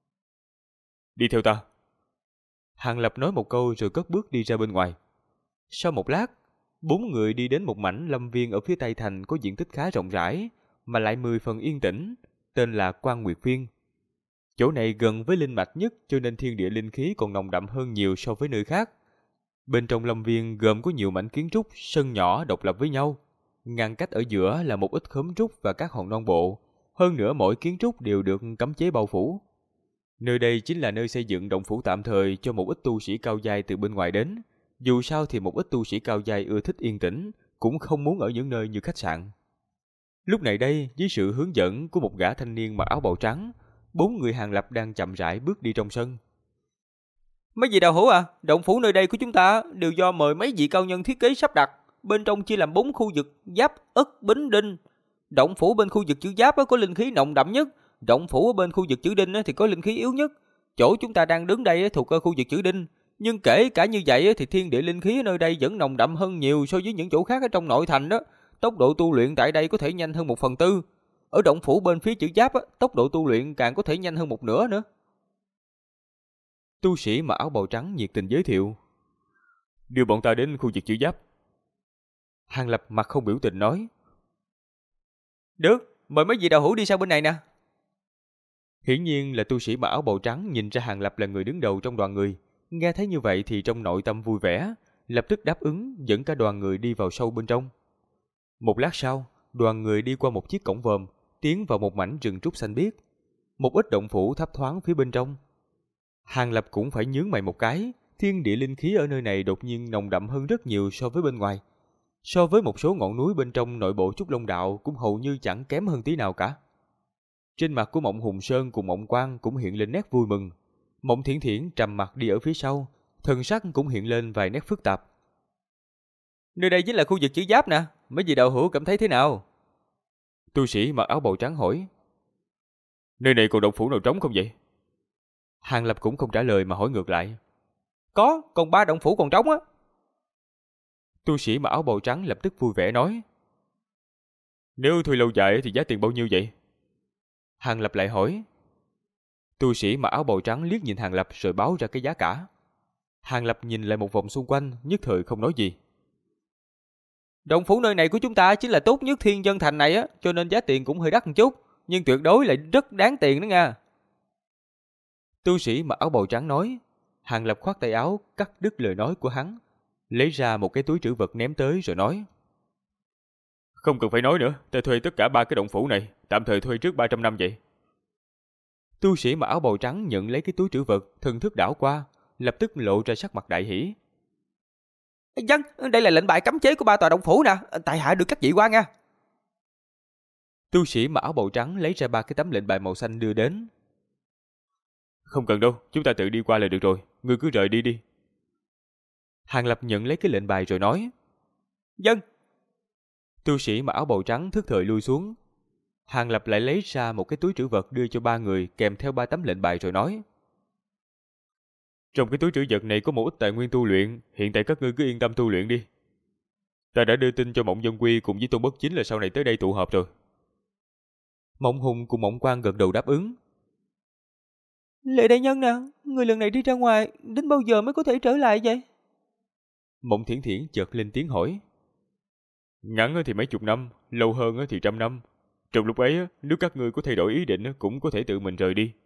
Đi theo ta. Hàng Lập nói một câu rồi cất bước đi ra bên ngoài. Sau một lát, bốn người đi đến một mảnh lâm viên ở phía tây thành có diện tích khá rộng rãi, mà lại 10 phần yên tĩnh, tên là Quan Nguyệt Viên. Chỗ này gần với linh mạch nhất cho nên thiên địa linh khí còn nồng đậm hơn nhiều so với nơi khác. Bên trong lâm viên gồm có nhiều mảnh kiến trúc, sân nhỏ độc lập với nhau. Ngăn cách ở giữa là một ít khóm trúc và các hòn non bộ. Hơn nữa mỗi kiến trúc đều được cấm chế bao phủ. Nơi đây chính là nơi xây dựng động phủ tạm thời cho một ít tu sĩ cao giai từ bên ngoài đến. Dù sao thì một ít tu sĩ cao giai ưa thích yên tĩnh, cũng không muốn ở những nơi như khách sạn. Lúc này đây, dưới sự hướng dẫn của một gã thanh niên mặc áo bào trắng, bốn người Hàng Lập đang chậm rãi bước đi trong sân. Mấy vị đạo hữu à, động phủ nơi đây của chúng ta đều do mời mấy vị cao nhân thiết kế sắp đặt. Bên trong chia làm 4 khu vực: Giáp, Ất, Bính, Đinh. Động phủ bên khu vực chữ Giáp có linh khí nồng đậm nhất, động phủ ở bên khu vực chữ Đinh thì có linh khí yếu nhất. Chỗ chúng ta đang đứng đây thuộc khu vực chữ Đinh, nhưng kể cả như vậy thì thiên địa linh khí ở nơi đây vẫn nồng đậm hơn nhiều so với những chỗ khác ở trong nội thành đó. Tốc độ tu luyện tại đây có thể nhanh hơn 1/4. Ở động phủ bên phía chữ Giáp tốc độ tu luyện càng có thể nhanh hơn 1/2 nữa. Tu sĩ mặc áo bào trắng nhiệt tình giới thiệu. Đưa bọn ta đến khu vực chữ Giáp. Hàng Lập mặt không biểu tình nói. Được, mời mấy vị đạo hữu đi sang bên này nè. Hiển nhiên là tu sĩ mặc áo bào trắng nhìn ra Hàng Lập là người đứng đầu trong đoàn người. Nghe thấy như vậy thì trong nội tâm vui vẻ, lập tức đáp ứng dẫn cả đoàn người đi vào sâu bên trong. Một lát sau, đoàn người đi qua một chiếc cổng vòm, tiến vào một mảnh rừng trúc xanh biếc. Một ít động phủ thấp thoáng phía bên trong. Hàng Lập cũng phải nhướng mày một cái, thiên địa linh khí ở nơi này đột nhiên nồng đậm hơn rất nhiều so với bên ngoài. So với một số ngọn núi bên trong nội bộ Trúc Long Đạo cũng hầu như chẳng kém hơn tí nào cả. Trên mặt của Mộng Hùng Sơn cùng Mộng Quang cũng hiện lên nét vui mừng. Mộng Thiển Thiển trầm mặt đi ở phía sau, thần sắc cũng hiện lên vài nét phức tạp. Nơi đây chính là khu vực chữ Giáp nè, mấy vị đạo hữu cảm thấy thế nào? Tu sĩ mặc áo bào trắng hỏi. Nơi này còn động phủ nào trống không vậy? Hàng Lập cũng không trả lời mà hỏi ngược lại. Có, còn 3 động phủ còn trống á. Tu sĩ mặc áo bào trắng lập tức vui vẻ nói. Nếu thuê lâu dài thì giá tiền bao nhiêu vậy? Hàng Lập lại hỏi. Tu sĩ mặc áo bào trắng liếc nhìn Hàng Lập rồi báo ra cái giá cả. Hàng Lập nhìn lại một vòng xung quanh, nhất thời không nói gì. Động phủ nơi này của chúng ta chính là tốt nhất Thiên Dân Thành này á, cho nên giá tiền cũng hơi đắt một chút, nhưng tuyệt đối là rất đáng tiền đó nha. Tu sĩ mặc áo bào trắng nói. Hàng Lập khoát tay áo cắt đứt lời nói của hắn, lấy ra một cái túi trữ vật ném tới rồi nói. Không cần phải nói nữa, ta thuê tất cả 3 cái động phủ này, tạm thời thuê trước 300 năm vậy. Tu sĩ mặc áo bào trắng nhận lấy cái túi trữ vật, thần thức đảo qua, lập tức lộ ra sắc mặt đại hỉ. Dân, đây là lệnh bài cấm chế của 3 tòa động phủ nè, tại hạ được các vị qua nha. Tu sĩ mặc áo bào trắng lấy ra 3 cái tấm lệnh bài màu xanh đưa đến. Không cần đâu, chúng ta tự đi qua là được rồi, ngươi cứ rời đi đi. Hàng Lập nhận lấy cái lệnh bài rồi nói. Dân. Tu sĩ mặc áo bào trắng thức thời lui xuống. Hàng Lập lại lấy ra một cái túi trữ vật đưa cho 3 người kèm theo 3 tấm lệnh bài rồi nói. Trong cái túi trữ vật này có một ít tài nguyên tu luyện, hiện tại các ngươi cứ yên tâm tu luyện đi. Ta đã đưa tin cho Mộng Dân Quy cùng với Tôn Bất Chính là sau này tới đây tụ họp rồi. Mộng Hùng cùng Mộng Quang gật đầu đáp ứng. Lệ đại nhân nè, người lần này đi ra ngoài, đến bao giờ mới có thể trở lại vậy? Mộng Thiển Thiển chợt lên tiếng hỏi. Ngắn thì mấy chục năm, lâu hơn thì 100 năm. Trong lúc ấy, nếu các ngươi có thay đổi ý định cũng có thể tự mình rời đi.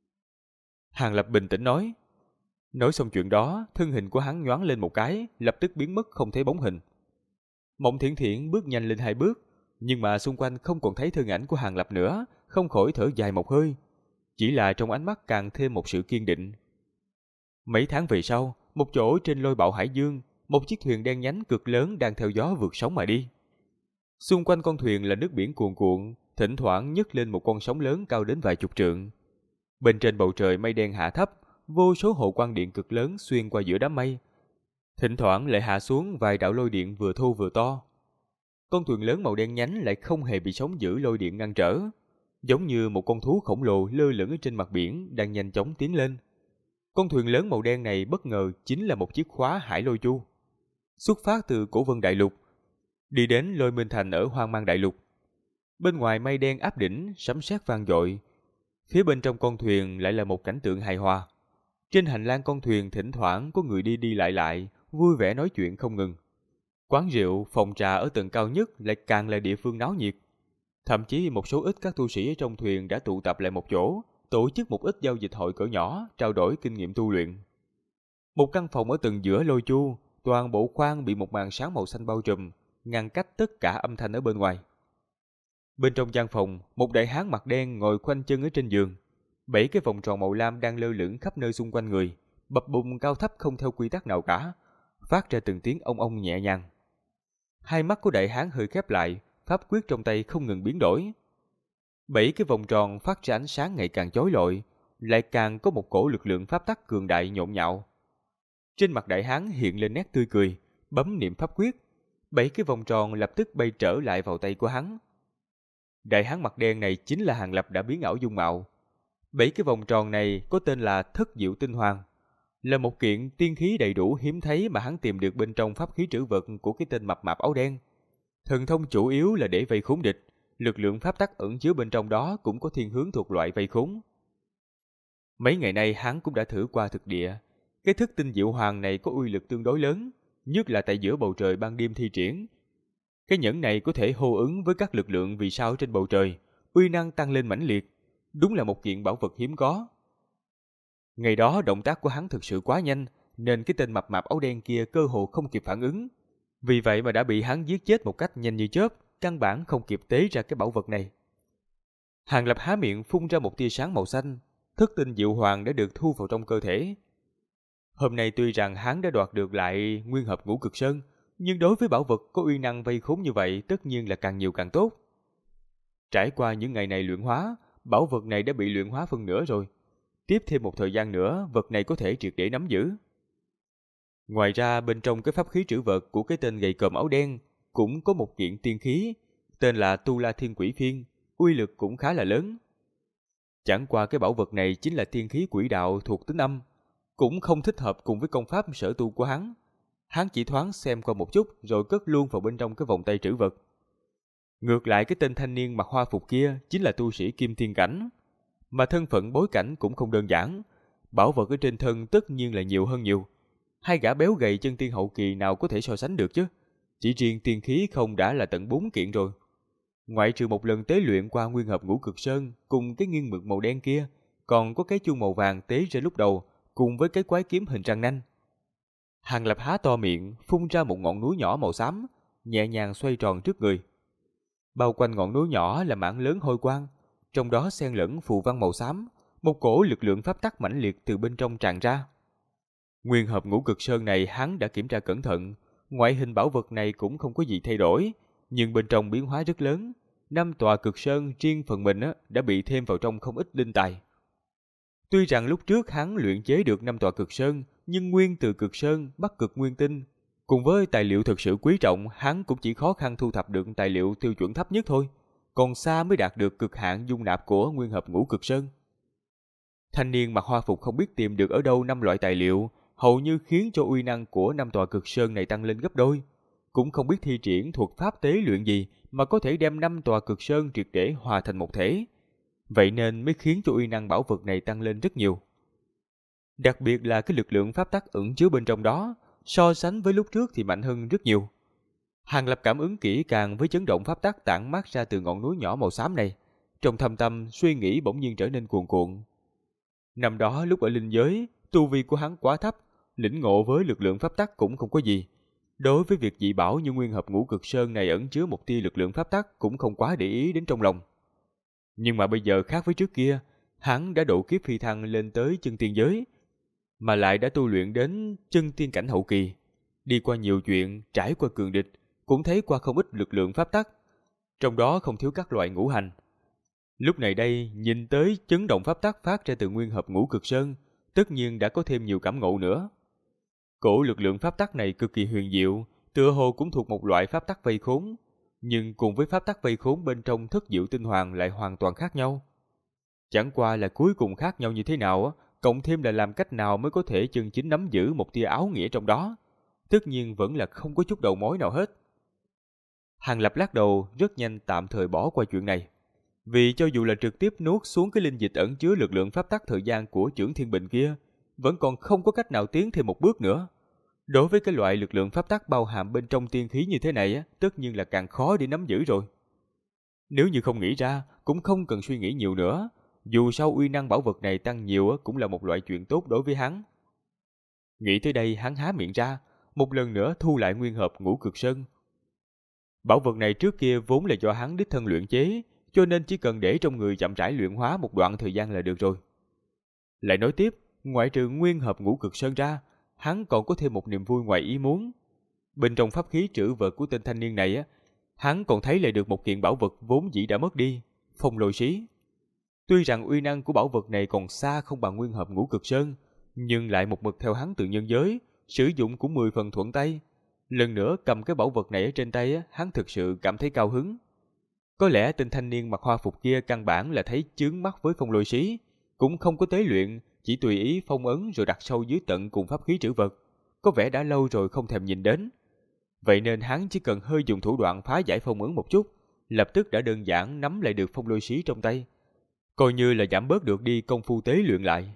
Hàng Lập bình tĩnh nói. Nói xong chuyện đó, thân hình của hắn nhoáng lên một cái, lập tức biến mất không thấy bóng hình. Mộng Thiển Thiển bước nhanh lên 2 bước, nhưng mà xung quanh không còn thấy thân ảnh của Hàng Lập nữa, không khỏi thở dài một hơi. Chỉ là trong ánh mắt càng thêm một sự kiên định. Mấy tháng về sau, một chỗ trên lôi bạo hải dương, một chiếc thuyền đen nhánh cực lớn đang theo gió vượt sóng mà đi. Xung quanh con thuyền là nước biển cuồn cuộn, thỉnh thoảng nhấc lên một con sóng lớn cao đến vài chục trượng. Bên trên bầu trời mây đen hạ thấp, vô số hộ quang điện cực lớn xuyên qua giữa đám mây. Thỉnh thoảng lại hạ xuống vài đạo lôi điện vừa thô vừa to. Con thuyền lớn màu đen nhánh lại không hề bị sóng dữ lôi điện ngăn trở, giống như một con thú khổng lồ lơ lửng ở trên mặt biển đang nhanh chóng tiến lên. Con thuyền lớn màu đen này bất ngờ chính là một chiếc khóa hải lôi chu, xuất phát từ Cổ Vân Đại Lục, đi đến Lôi Minh Thành ở Hoang Mang Đại Lục. Bên ngoài mây đen áp đỉnh, sấm sét vang dội. Phía bên trong con thuyền lại là một cảnh tượng hài hòa. Trên hành lang con thuyền thỉnh thoảng có người đi đi lại, vui vẻ nói chuyện không ngừng. Quán rượu, phòng trà ở tầng cao nhất lại càng là địa phương náo nhiệt. Thậm chí một số ít các tu sĩ ở trong thuyền đã tụ tập lại một chỗ, tổ chức một ít giao dịch hội cỡ nhỏ, trao đổi kinh nghiệm tu luyện. Một căn phòng ở tầng giữa lôi chu, toàn bộ khoang bị một màn sáng màu xanh bao trùm, ngăn cách tất cả âm thanh ở bên ngoài. Bên trong gian phòng, một đại hán mặt đen ngồi khoanh chân ở trên giường. 7 cái vòng tròn màu lam đang lơ lửng khắp nơi xung quanh người, bập bùng cao thấp không theo quy tắc nào cả, phát ra từng tiếng ông ông nhẹ nhàng. Hai mắt của đại hán hơi khép lại, pháp quyết trong tay không ngừng biến đổi. 7 cái vòng tròn phát ra ánh sáng ngày càng chói lọi, lại càng có một cổ lực lượng pháp tắc cường đại nhộn nhạo. Trên mặt đại hán hiện lên nét tươi cười, bấm niệm pháp quyết, 7 cái vòng tròn lập tức bay trở lại vào tay của hắn. Đại hán mặt đen này chính là Hàng Lập đã biến ảo dung mạo. 7 cái vòng tròn này có tên là Thất Diệu Tinh Hoàng, là một kiện tiên khí đầy đủ hiếm thấy mà hắn tìm được bên trong pháp khí trữ vật của cái tên mập mạp áo đen. Thần thông chủ yếu là để vây khốn địch, lực lượng pháp tắc ẩn chứa bên trong đó cũng có thiên hướng thuộc loại vây khốn. Mấy ngày nay hắn cũng đã thử qua thực địa, cái thức tinh diệu hoàng này có uy lực tương đối lớn, nhất là tại giữa bầu trời ban đêm thi triển. Cái nhẫn này có thể hô ứng với các lực lượng vì sao trên bầu trời, uy năng tăng lên mãnh liệt, đúng là một kiện bảo vật hiếm có. Ngày đó động tác của hắn thực sự quá nhanh, nên cái tên mập mạp áo đen kia cơ hồ không kịp phản ứng. Vì vậy mà đã bị hắn giết chết một cách nhanh như chớp, căn bản không kịp tế ra cái bảo vật này. Hàng Lập há miệng phun ra một tia sáng màu xanh, thức tinh diệu hoàng đã được thu vào trong cơ thể. Hôm nay tuy rằng hắn đã đoạt được lại nguyên hợp ngũ cực sơn, nhưng đối với bảo vật có uy năng vây khốn như vậy tất nhiên là càng nhiều càng tốt. Trải qua những ngày này luyện hóa, bảo vật này đã bị luyện hóa phân nửa rồi. Tiếp thêm một thời gian nữa, vật này có thể triệt để nắm giữ. Ngoài ra, bên trong cái pháp khí trữ vật của cái tên gầy còm áo đen cũng có một kiện tiên khí, tên là Tu La Thiên Quỷ Phiên, uy lực cũng khá là lớn. Chẳng qua cái bảo vật này chính là tiên khí quỷ đạo thuộc tính âm, cũng không thích hợp cùng với công pháp sở tu của hắn. Hắn chỉ thoáng xem qua một chút rồi cất luôn vào bên trong cái vòng tay trữ vật. Ngược lại cái tên thanh niên mặc hoa phục kia chính là tu sĩ Kim Thiên Cảnh, mà thân phận bối cảnh cũng không đơn giản, bảo vật ở trên thân tất nhiên là nhiều hơn nhiều. Hai gã béo gầy chân tiên hậu kỳ nào có thể so sánh được chứ? Chỉ riêng tiên khí không đã là tận 4 kiện rồi. Ngoại trừ một lần tế luyện qua nguyên hợp ngũ cực sơn cùng cái nghiêng mực màu đen kia, còn có cái chuông màu vàng tế ra lúc đầu cùng với cái quái kiếm hình răng nanh. Hàng Lập há to miệng, phun ra một ngọn núi nhỏ màu xám, nhẹ nhàng xoay tròn trước người. Bao quanh ngọn núi nhỏ là mảng lớn hôi quang, trong đó xen lẫn phù văn màu xám, một cổ lực lượng pháp tắc mãnh liệt từ bên trong tràn ra. Nguyên hợp ngũ cực sơn này hắn đã kiểm tra cẩn thận, ngoại hình bảo vật này cũng không có gì thay đổi, nhưng bên trong biến hóa rất lớn. 5 tòa cực sơn riêng phần mình đã bị thêm vào trong không ít linh tài. Tuy rằng lúc trước hắn luyện chế được 5 tòa cực sơn, nhưng nguyên từ cực sơn, bắc cực nguyên tinh, cùng với tài liệu thực sự quý trọng, hắn cũng chỉ khó khăn thu thập được tài liệu tiêu chuẩn thấp nhất thôi, còn xa mới đạt được cực hạn dung nạp của nguyên hợp ngũ cực sơn. Thanh niên mặc hoa phục không biết tìm được ở đâu 5 loại tài liệu, hầu như khiến cho uy năng của 5 tòa cực sơn này tăng lên gấp đôi. Cũng không biết thi triển thuật pháp tế luyện gì mà có thể đem 5 tòa cực sơn triệt để hòa thành một thể. Vậy nên mới khiến cho uy năng bảo vật này tăng lên rất nhiều. Đặc biệt là cái lực lượng pháp tắc ẩn chứa bên trong đó, so sánh với lúc trước thì mạnh hơn rất nhiều. Hàng Lập cảm ứng kỹ càng với chấn động pháp tắc tản mát ra từ ngọn núi nhỏ màu xám này. Trong thâm tâm, suy nghĩ bỗng nhiên trở nên cuồn cuộn. Năm đó lúc ở linh giới, tu vi của hắn quá thấp, lĩnh ngộ với lực lượng pháp tắc cũng không có gì. Đối với việc dị bảo như nguyên hợp ngũ cực sơn này ẩn chứa một tia lực lượng pháp tắc cũng không quá để ý đến trong lòng. Nhưng mà bây giờ khác với trước kia, hắn đã độ kiếp phi thăng lên tới chân tiên giới, mà lại đã tu luyện đến chân tiên cảnh hậu kỳ, đi qua nhiều chuyện, trải qua cường địch, cũng thấy qua không ít lực lượng pháp tắc, trong đó không thiếu các loại ngũ hành. Lúc này đây, nhìn tới chấn động pháp tắc phát ra từ nguyên hợp ngũ cực sơn, tất nhiên đã có thêm nhiều cảm ngộ nữa. Cổ lực lượng pháp tắc này cực kỳ huyền diệu, tựa hồ cũng thuộc một loại pháp tắc vây khốn, nhưng cùng với pháp tắc vây khốn bên trong thất diệu tinh hoàng lại hoàn toàn khác nhau. Chẳng qua là cuối cùng khác nhau như thế nào, cộng thêm là làm cách nào mới có thể chân chính nắm giữ một tia áo nghĩa trong đó, tất nhiên vẫn là không có chút đầu mối nào hết. Hàng Lập lắc đầu, rất nhanh tạm thời bỏ qua chuyện này. Vì cho dù là trực tiếp nuốt xuống cái linh dịch ẩn chứa lực lượng pháp tắc thời gian của Chưởng Thiên Bình kia, vẫn còn không có cách nào tiến thêm một bước nữa. Đối với cái loại lực lượng pháp tắc bao hàm bên trong tiên khí như thế này, tất nhiên là càng khó để nắm giữ rồi. Nếu như không nghĩ ra, cũng không cần suy nghĩ nhiều nữa. Dù sao uy năng bảo vật này tăng nhiều cũng là một loại chuyện tốt đối với hắn. Nghĩ tới đây hắn há miệng ra, một lần nữa thu lại nguyên hợp ngũ cực sơn. Bảo vật này trước kia vốn là do hắn đích thân luyện chế, cho nên chỉ cần để trong người chậm rãi luyện hóa một đoạn thời gian là được rồi. Lại nói tiếp, ngoại trừ nguyên hợp ngũ cực sơn ra, hắn còn có thêm một niềm vui ngoài ý muốn. Bên trong pháp khí trữ vật của tên thanh niên này, hắn còn thấy lại được một kiện bảo vật vốn dĩ đã mất đi, phong lôi xí. Tuy rằng uy năng của bảo vật này còn xa không bằng nguyên hợp ngũ cực sơn, nhưng lại một mực theo hắn từ nhân giới, sử dụng cũng 10 phần thuận tay. Lần nữa cầm cái bảo vật này ở trên tay, hắn thực sự cảm thấy cao hứng. Có lẽ tên thanh niên mặc hoa phục kia căn bản là thấy chướng mắt với phong lôi xí, cũng không có tế luyện, chỉ tùy ý phong ấn rồi đặt sâu dưới tận cùng pháp khí trữ vật, có vẻ đã lâu rồi không thèm nhìn đến. Vậy nên hắn chỉ cần hơi dùng thủ đoạn phá giải phong ấn một chút, lập tức đã đơn giản nắm lại được phong lôi xí trong tay, coi như là giảm bớt được đi công phu tế luyện lại.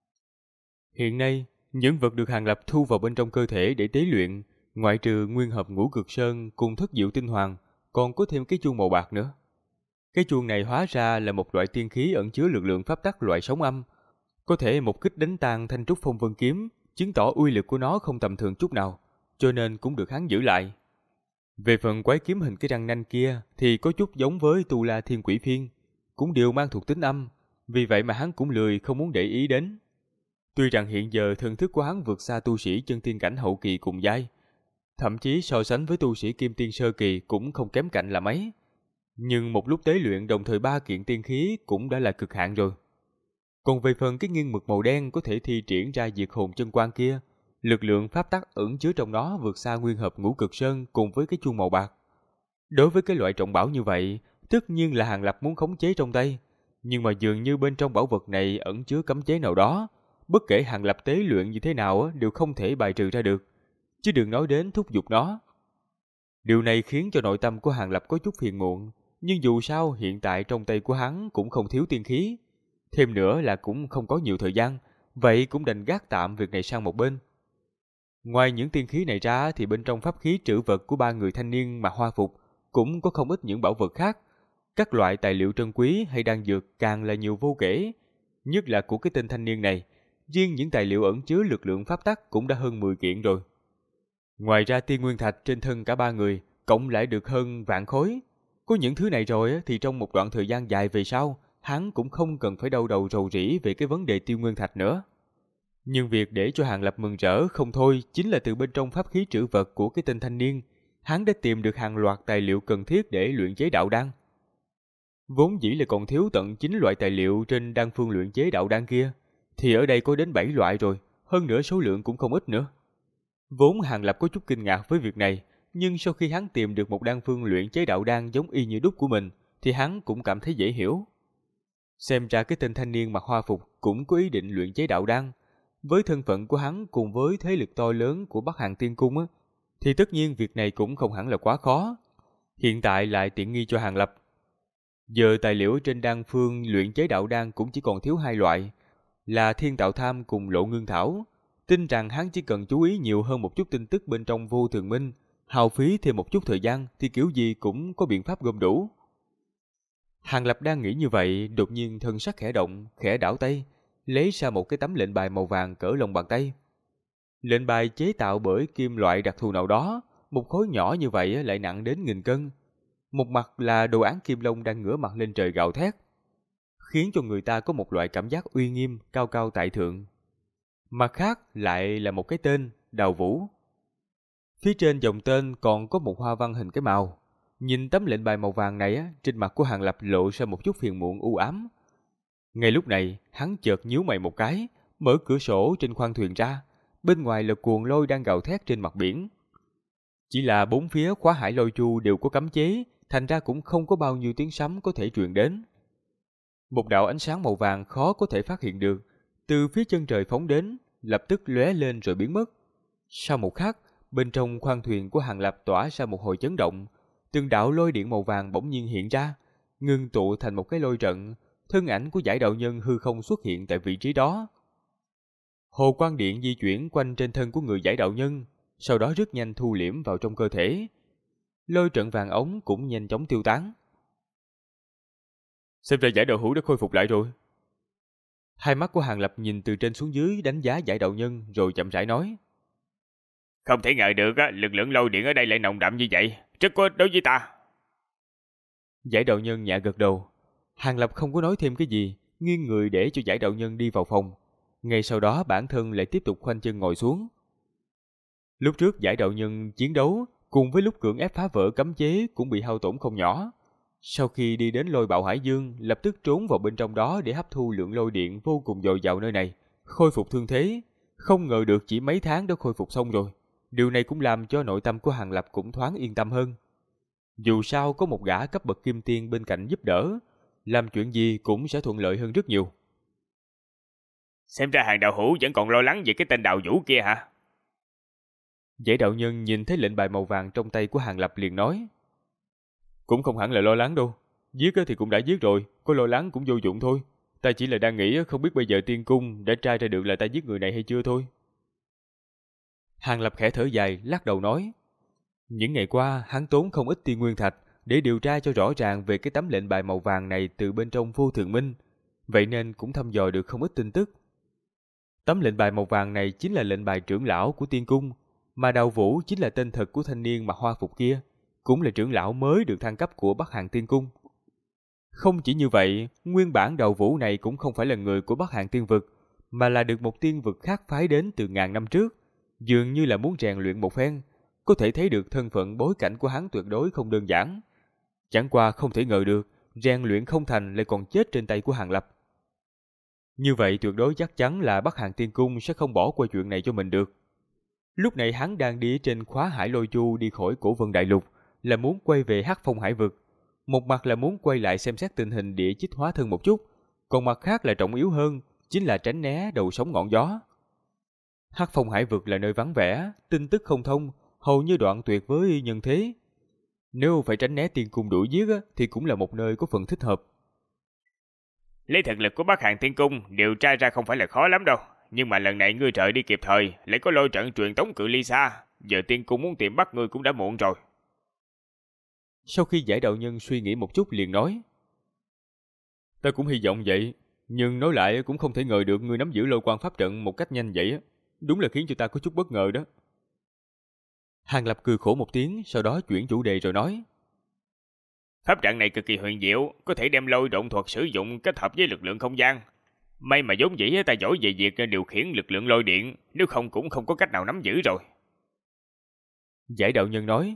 Hiện nay, những vật được Hàng Lập thu vào bên trong cơ thể để tế luyện, ngoại trừ nguyên hợp ngũ cực sơn cùng thất diệu tinh hoàng, còn có thêm cái chuông màu bạc nữa. Cái chuông này hóa ra là một loại tiên khí ẩn chứa lực lượng pháp tắc loại sóng âm, có thể một kích đánh tan thanh trúc phong vân kiếm, chứng tỏ uy lực của nó không tầm thường chút nào, cho nên cũng được hắn giữ lại. Về phần quái kiếm hình cái răng nanh kia thì có chút giống với Tu La Thiên Quỷ Phiên, cũng đều mang thuộc tính âm, vì vậy mà hắn cũng lười không muốn để ý đến. Tuy rằng hiện giờ thần thức của hắn vượt xa tu sĩ chân tiên cảnh hậu kỳ cùng giai, thậm chí so sánh với tu sĩ kim tiên sơ kỳ cũng không kém cạnh là mấy. Nhưng một lúc tế luyện đồng thời 3 kiện tiên khí cũng đã là cực hạn rồi. Còn về phần cái nghiêng mực màu đen có thể thi triển ra diệt hồn chân quan kia, lực lượng pháp tắc ẩn chứa trong đó vượt xa nguyên hợp ngũ cực sơn cùng với cái chuông màu bạc. Đối với cái loại trọng bảo như vậy, tất nhiên là Hàng Lập muốn khống chế trong tay, nhưng mà dường như bên trong bảo vật này ẩn chứa cấm chế nào đó, bất kể Hàng Lập tế luyện như thế nào đều không thể bài trừ ra được, chứ đừng nói đến thúc giục nó. Điều này khiến cho nội tâm của Hàng Lập có chút phiền muộn, nhưng dù sao hiện tại trong tay của hắn cũng không thiếu tiên khí, thêm nữa là cũng không có nhiều thời gian, vậy cũng đành gác tạm việc này sang một bên. Ngoài những tiên khí này ra thì bên trong pháp khí trữ vật của 3 người thanh niên mặc hoa phục cũng có không ít những bảo vật khác. Các loại tài liệu trân quý hay đan dược càng là nhiều vô kể, nhất là của cái tên thanh niên này, riêng những tài liệu ẩn chứa lực lượng pháp tắc cũng đã hơn 10 kiện rồi. Ngoài ra tiên nguyên thạch trên thân cả 3 người cộng lại được hơn vạn khối. Có những thứ này rồi thì trong một đoạn thời gian dài về sau, hắn cũng không cần phải đau đầu rầu rĩ về cái vấn đề tiêu nguyên thạch nữa. Nhưng việc để cho Hàng Lập mừng rỡ không thôi chính là từ bên trong pháp khí trữ vật của cái tên thanh niên, hắn đã tìm được hàng loạt tài liệu cần thiết để luyện chế đạo đan. Vốn dĩ là còn thiếu tận 9 loại tài liệu trên đan phương luyện chế đạo đan kia, thì ở đây có đến 7 loại rồi, hơn nữa số lượng cũng không ít nữa. Vốn Hàng Lập có chút kinh ngạc với việc này, nhưng sau khi hắn tìm được một đan phương luyện chế đạo đan giống y như đúc của mình, thì hắn cũng cảm thấy dễ hiểu. Xem ra cái tên thanh niên mặc hoa phục cũng có ý định luyện chế đạo đan. Với thân phận của hắn cùng với thế lực to lớn của Bắc Hàn Tiên Cung thì tất nhiên việc này cũng không hẳn là quá khó. Hiện tại lại tiện nghi cho Hàng Lập. Giờ tài liệu trên đan phương luyện chế đạo đan cũng chỉ còn thiếu 2 loại, là Thiên Tạo Tham cùng Lộ Ngưng Thảo. Tin rằng hắn chỉ cần chú ý nhiều hơn một chút tin tức bên trong Vô Thường Minh, hao phí thêm một chút thời gian thì kiểu gì cũng có biện pháp gom đủ. Hàng Lập đang nghĩ như vậy, đột nhiên thân sắc khẽ động, khẽ đảo tay, lấy ra một cái tấm lệnh bài màu vàng cỡ lòng bàn tay. Lệnh bài chế tạo bởi kim loại đặc thù nào đó, một khối nhỏ như vậy lại nặng đến 1000 cân. Một mặt là đồ án kim long đang ngửa mặt lên trời gào thét, khiến cho người ta có một loại cảm giác uy nghiêm, cao cao tại thượng. Mặt khác lại là một cái tên, Đào Vũ. Phía trên dòng tên còn có một hoa văn hình cái màu. Nhìn tấm lệnh bài màu vàng này trên mặt của Hàng Lập lộ ra một chút phiền muộn u ám. Ngay lúc này, hắn chợt nhíu mày một cái, mở cửa sổ trên khoang thuyền ra. Bên ngoài là cuồng lôi đang gào thét trên mặt biển. Chỉ là bốn phía khóa hải lôi chu đều có cấm chế, thành ra cũng không có bao nhiêu tiếng sấm có thể truyền đến. Một đạo ánh sáng màu vàng khó có thể phát hiện được, từ phía chân trời phóng đến, lập tức lóe lên rồi biến mất. Sau một khắc, bên trong khoang thuyền của Hàng Lập tỏa ra một hồi chấn động, từng đạo lôi điện màu vàng bỗng nhiên hiện ra, ngưng tụ thành một cái lôi trận. Thân ảnh của Giải Đạo Nhân hư không xuất hiện tại vị trí đó. Hồ quang điện di chuyển quanh trên thân của người Giải Đạo Nhân, sau đó rất nhanh thu liễm vào trong cơ thể. Lôi trận vàng ống cũng nhanh chóng tiêu tán. Xem ra Giải Đạo Hữu đã khôi phục lại rồi. Hai mắt của Hàng Lập nhìn từ trên xuống dưới đánh giá Giải Đạo Nhân rồi chậm rãi nói. Không thể ngờ được lực lượng lôi điện ở đây lại nồng đậm như vậy, rất có ích đối với ta. Giải Đạo Nhân nhẹ gật đầu. Hàng Lập không có nói thêm cái gì, nghiêng người để cho Giải Đạo Nhân đi vào phòng. Ngay sau đó bản thân lại tiếp tục khoanh chân ngồi xuống. Lúc trước Giải Đạo Nhân chiến đấu, cùng với lúc cưỡng ép phá vỡ cấm chế cũng bị hao tổn không nhỏ. Sau khi đi đến Lôi Bạo Hải Dương, lập tức trốn vào bên trong đó để hấp thu lượng lôi điện vô cùng dồi dào nơi này, khôi phục thương thế. Không ngờ được chỉ mấy tháng đã khôi phục xong rồi. Điều này cũng làm cho nội tâm của Hàng Lập cũng thoáng yên tâm hơn. Dù sao có một gã cấp bậc kim tiên bên cạnh giúp đỡ, làm chuyện gì cũng sẽ thuận lợi hơn rất nhiều. Xem ra Hàng Đạo Hữu vẫn còn lo lắng về cái tên Đào Vũ kia hả? Giải Đạo Nhân nhìn thấy lệnh bài màu vàng trong tay của Hàng Lập liền nói. Cũng không hẳn là lo lắng đâu. Giết thì cũng đã giết rồi, có lo lắng cũng vô dụng thôi. Ta chỉ là đang nghĩ không biết bây giờ tiên cung đã tra ra được là ta giết người này hay chưa thôi. Hàng Lập khẽ thở dài, lắc đầu nói. Những ngày qua, hắn tốn không ít tiên nguyên thạch để điều tra cho rõ ràng về cái tấm lệnh bài màu vàng này từ bên trong Vô Thường Minh, vậy nên cũng thăm dò được không ít tin tức. Tấm lệnh bài màu vàng này chính là lệnh bài trưởng lão của tiên cung, mà Đào Vũ chính là tên thật của thanh niên mặc hoa phục kia, cũng là trưởng lão mới được thăng cấp của Bắc Hàn Tiên Cung. Không chỉ như vậy, nguyên bản Đào Vũ này cũng không phải là người của Bắc Hàn Tiên Vực, mà là được một tiên vực khác phái đến từ ngàn năm trước, dường như là muốn rèn luyện một phen. Có thể thấy được thân phận bối cảnh của hắn tuyệt đối không đơn giản. Chẳng qua không thể ngờ được, rèn luyện không thành lại còn chết trên tay của Hàng Lập. Như vậy tuyệt đối chắc chắn là Bắc Hàn Tiên Cung sẽ không bỏ qua chuyện này cho mình được. Lúc này hắn đang đi trên khóa hải lôi chu đi khỏi Cổ Vân Đại Lục, là muốn quay về Hắc Phong Hải Vực. Một mặt là muốn quay lại xem xét tình hình địa chích hóa thân một chút, còn mặt khác là trọng yếu hơn, chính là tránh né đầu sóng ngọn gió. Hắc Phong Hải Vực là nơi vắng vẻ, tin tức không thông, hầu như đoạn tuyệt với nhân thế. Nếu phải tránh né tiên cung đuổi giết thì cũng là một nơi có phần thích hợp. Lấy thực lực của Bắc Hàn Tiên Cung, điều tra ra không phải là khó lắm đâu. Nhưng mà lần này ngươi trời đi kịp thời, lại có lôi trận truyền tống cự ly xa. Giờ Tiên Cung muốn tìm bắt ngươi cũng đã muộn rồi. Sau khi giải đạo nhân suy nghĩ một chút liền nói. Ta cũng hy vọng vậy, nhưng nói lại cũng không thể ngờ được ngươi nắm giữ lôi quan pháp trận một cách nhanh vậy. Đúng là khiến cho ta có chút bất ngờ đó. Hàng Lập cười khổ một tiếng, sau đó chuyển chủ đề rồi nói. Pháp trận này cực kỳ huyền diệu, có thể đem lôi động thuật sử dụng kết hợp với lực lượng không gian. May mà vốn dĩ ta giỏi về việc điều khiển lực lượng lôi điện, nếu không cũng không có cách nào nắm giữ rồi. Giải đạo nhân nói.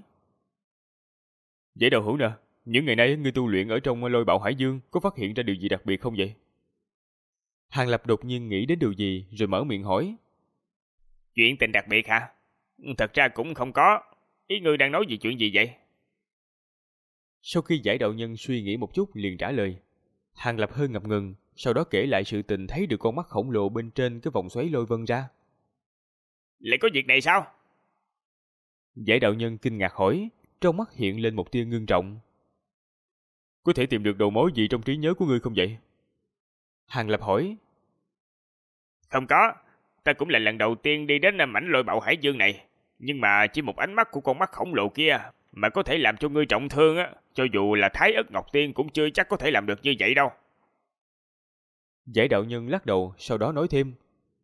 Giải đạo hữu nè, những ngày nay ngươi tu luyện ở trong lôi bạo hải dương có phát hiện ra điều gì đặc biệt không vậy? Hàng Lập đột nhiên nghĩ đến điều gì rồi mở miệng hỏi. Chuyện tình đặc biệt hả? Thật ra cũng không có. Ý ngươi đang nói về chuyện gì vậy? Sau khi giải đạo nhân suy nghĩ một chút liền trả lời. Hàng Lập hơi ngập ngừng, sau đó kể lại sự tình thấy được con mắt khổng lồ bên trên cái vòng xoáy lôi vân ra. Lại có việc này sao? Giải đạo nhân kinh ngạc hỏi, trong mắt hiện lên một tia ngưng trọng. Có thể tìm được đầu mối gì trong trí nhớ của ngươi không vậy? Hàng Lập hỏi. Không có, ta cũng là lần đầu tiên đi đến mảnh lôi bạo hải dương này. Nhưng mà chỉ một ánh mắt của con mắt khổng lồ kia mà có thể làm cho ngươi trọng thương á, cho dù là Thái Ất Ngọc Tiên cũng chưa chắc có thể làm được như vậy đâu. Giải đạo nhân lắc đầu, sau đó nói thêm.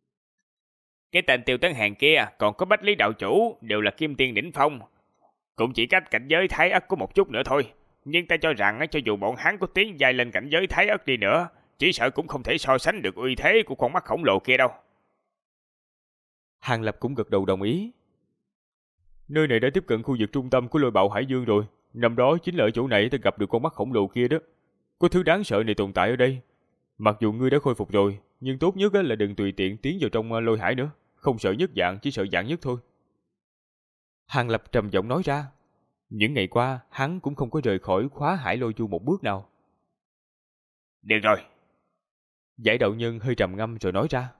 Cái tên Tiêu Tấn Hàng kia còn có Bách Lý đạo chủ đều là kim tiên đỉnh phong, cũng chỉ cách cảnh giới Thái Ất có một chút nữa thôi. Nhưng ta cho rằng cho dù bọn hắn có tiến giai lên cảnh giới Thái Ất đi nữa, chỉ sợ cũng không thể so sánh được uy thế của con mắt khổng lồ kia đâu. Hàng Lập cũng gật đầu đồng ý. Nơi này đã tiếp cận khu vực trung tâm của lôi bạo hải dương rồi. Năm đó chính là ở chỗ này ta gặp được con mắt khổng lồ kia đó. Có thứ đáng sợ này tồn tại ở đây. Mặc dù ngươi đã khôi phục rồi, nhưng tốt nhất là đừng tùy tiện tiến vào trong lôi hải nữa. Không sợ nhất dạng, chỉ sợ dạng nhất thôi. Hàng Lập trầm giọng nói ra. Những ngày qua, hắn cũng không có rời khỏi khóa hải lôi chu một bước nào. Được rồi. Giải đạo nhân hơi trầm ngâm rồi nói ra.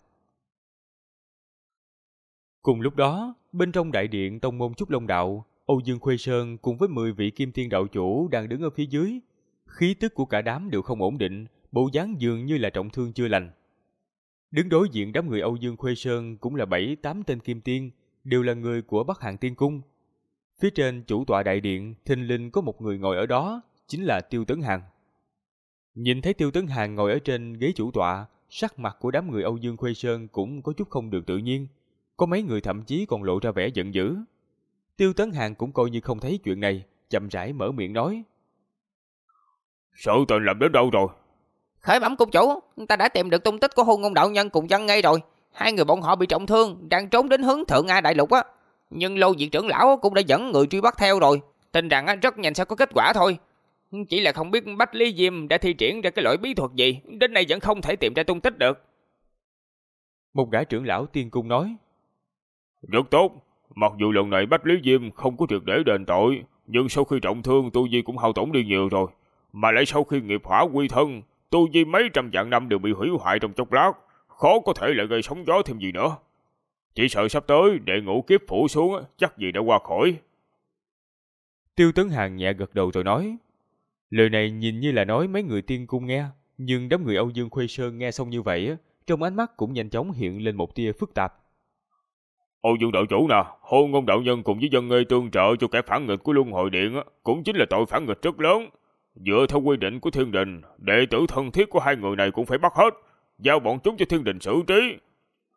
Cùng lúc đó, bên trong đại điện tông môn Trúc Long Đạo, Âu Dương Khuê Sơn cùng với 10 vị kim tiên đạo chủ đang đứng ở phía dưới. Khí tức của cả đám đều không ổn định, bộ dáng dường như là trọng thương chưa lành. Đứng đối diện đám người Âu Dương Khuê Sơn cũng là 7-8 tên kim tiên, đều là người của Bắc Hàn Tiên Cung. Phía trên chủ tọa đại điện, thình lình có một người ngồi ở đó, chính là Tiêu Tấn Hàn. Nhìn thấy Tiêu Tấn Hàn ngồi ở trên ghế chủ tọa, sắc mặt của đám người Âu Dương Khuê Sơn cũng có chút không được tự nhiên. Có mấy người thậm chí còn lộ ra vẻ giận dữ. Tiêu Tấn Hàn cũng coi như không thấy chuyện này, chậm rãi mở miệng nói. Sự tình làm đến đâu rồi? Khởi bẩm cung chủ, ta đã tìm được tung tích của Hôn Ngôn đạo nhân cùng Văn Ngây rồi. Hai người bọn họ bị trọng thương, đang trốn đến hướng Thượng A Đại Lục á. Nhưng Lô Diệt trưởng lão cũng đã dẫn người truy bắt theo rồi. Tin rằng rất nhanh sẽ có kết quả thôi. Chỉ là không biết Bách Lý Diêm đã thi triển ra cái loại bí thuật gì, đến nay vẫn không thể tìm ra tung tích được. Một gã trưởng lão tiên cung nói. Rất tốt, mặc dù lần này Bách Lý Diêm không có triệt để đền tội, nhưng sau khi trọng thương tu vi cũng hao tổn đi nhiều rồi. Mà lại sau khi nghiệp hỏa quy thân, tu vi mấy trăm vạn năm đều bị hủy hoại trong chốc lát, khó có thể lại gây sóng gió thêm gì nữa. Chỉ sợ sắp tới đệ ngũ kiếp phủ xuống chắc gì đã qua khỏi. Tiêu Tấn Hàn nhẹ gật đầu rồi nói. Lời này nhìn như là nói mấy người tiên cung nghe, nhưng đám người Âu Dương Khuê Sơn nghe xong như vậy, trong ánh mắt cũng nhanh chóng hiện lên một tia phức tạp. Âu Dương đạo chủ nè, Hôn Ngôn đạo nhân cùng với Dân Ngây tương trợ cho kẻ phản nghịch của Luân Hồi Điện cũng chính là tội phản nghịch rất lớn. Dựa theo quy định của Thiên Đình, đệ tử thân thiết của hai người này cũng phải bắt hết, giao bọn chúng cho Thiên Đình xử trí.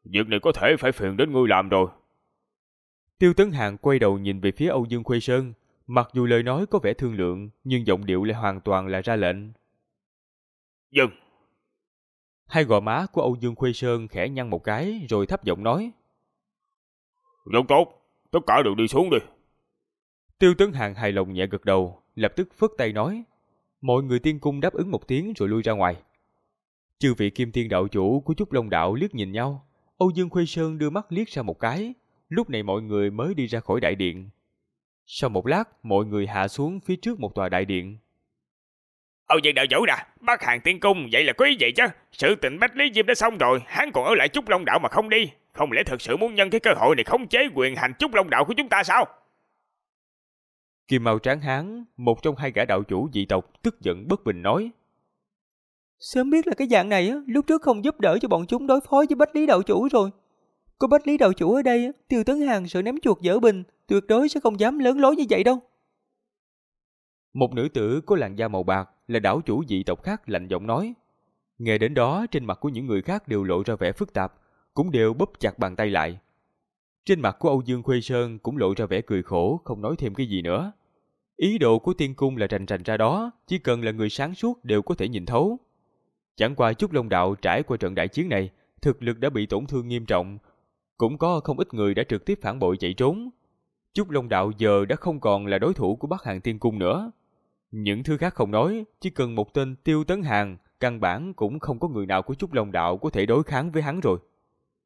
Việc này có thể phải phiền đến ngươi làm rồi. Tiêu Tấn Hàn quay đầu nhìn về phía Âu Dương Khuê Sơn, mặc dù lời nói có vẻ thương lượng, nhưng giọng điệu lại hoàn toàn là ra lệnh. Dừng. Hai gò má của Âu Dương Khuê Sơn khẽ nhăn một cái, rồi thấp giọng nói. Rất tốt, tất cả đều đi xuống đi. Tiêu Tấn Hàn hài lòng nhẹ gật đầu, lập tức phất tay nói. Mọi người tiên cung đáp ứng một tiếng rồi lui ra ngoài. Chư vị Kim Tiên đạo chủ của Trúc Long đạo liếc nhìn nhau, Âu Dương Khuê Sơn đưa mắt liếc ra một cái, lúc này mọi người mới đi ra khỏi đại điện. Sau một lát, mọi người hạ xuống phía trước một tòa đại điện. Âu Dương đạo chủ nè, Bắc Hàng Tiên cung, vậy là có ý gì chứ? Sự tình Bách Lý Diêm đã xong rồi, hắn còn ở lại Trúc Long đạo mà không đi, không lẽ thật sự muốn nhân cái cơ hội này khống chế quyền hành Trúc Long đạo của chúng ta sao? Kim Mao Tráng Hán, một trong hai gã đạo chủ dị tộc, tức giận bất bình nói. Sớm biết là cái dạng này, lúc trước không giúp đỡ cho bọn chúng đối phó với Bách Lý đạo chủ rồi. Có Bách Lý đạo chủ ở đây, Tiêu Tấn Hàn sợ ném chuột dở bình, tuyệt đối sẽ không dám lớn lối như vậy đâu. Một nữ tử có làn da màu bạc là đạo chủ dị tộc khác lạnh giọng nói. Nghe đến đó, trên mặt của những người khác đều lộ ra vẻ phức tạp, cũng đều bóp chặt bàn tay lại. Trên mặt của Âu Dương Khuê Sơn cũng lộ ra vẻ cười khổ, không nói thêm cái gì nữa. Ý đồ của tiên cung là rành rành ra đó, chỉ cần là người sáng suốt đều có thể nhìn thấu. Chẳng qua Trúc Long đạo trải qua trận đại chiến này, thực lực đã bị tổn thương nghiêm trọng, cũng có không ít người đã trực tiếp phản bội chạy trốn. Trúc Long đạo giờ đã không còn là đối thủ của Bắc Hàng Tiên cung nữa. Những thứ khác không nói, chỉ cần một tên Tiêu Tấn Hàn, căn bản cũng không có người nào của Trúc Long đạo có thể đối kháng với hắn rồi.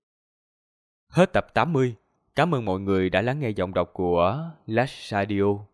Hết tập 80. Cảm ơn mọi người đã lắng nghe giọng đọc của Lash Radio.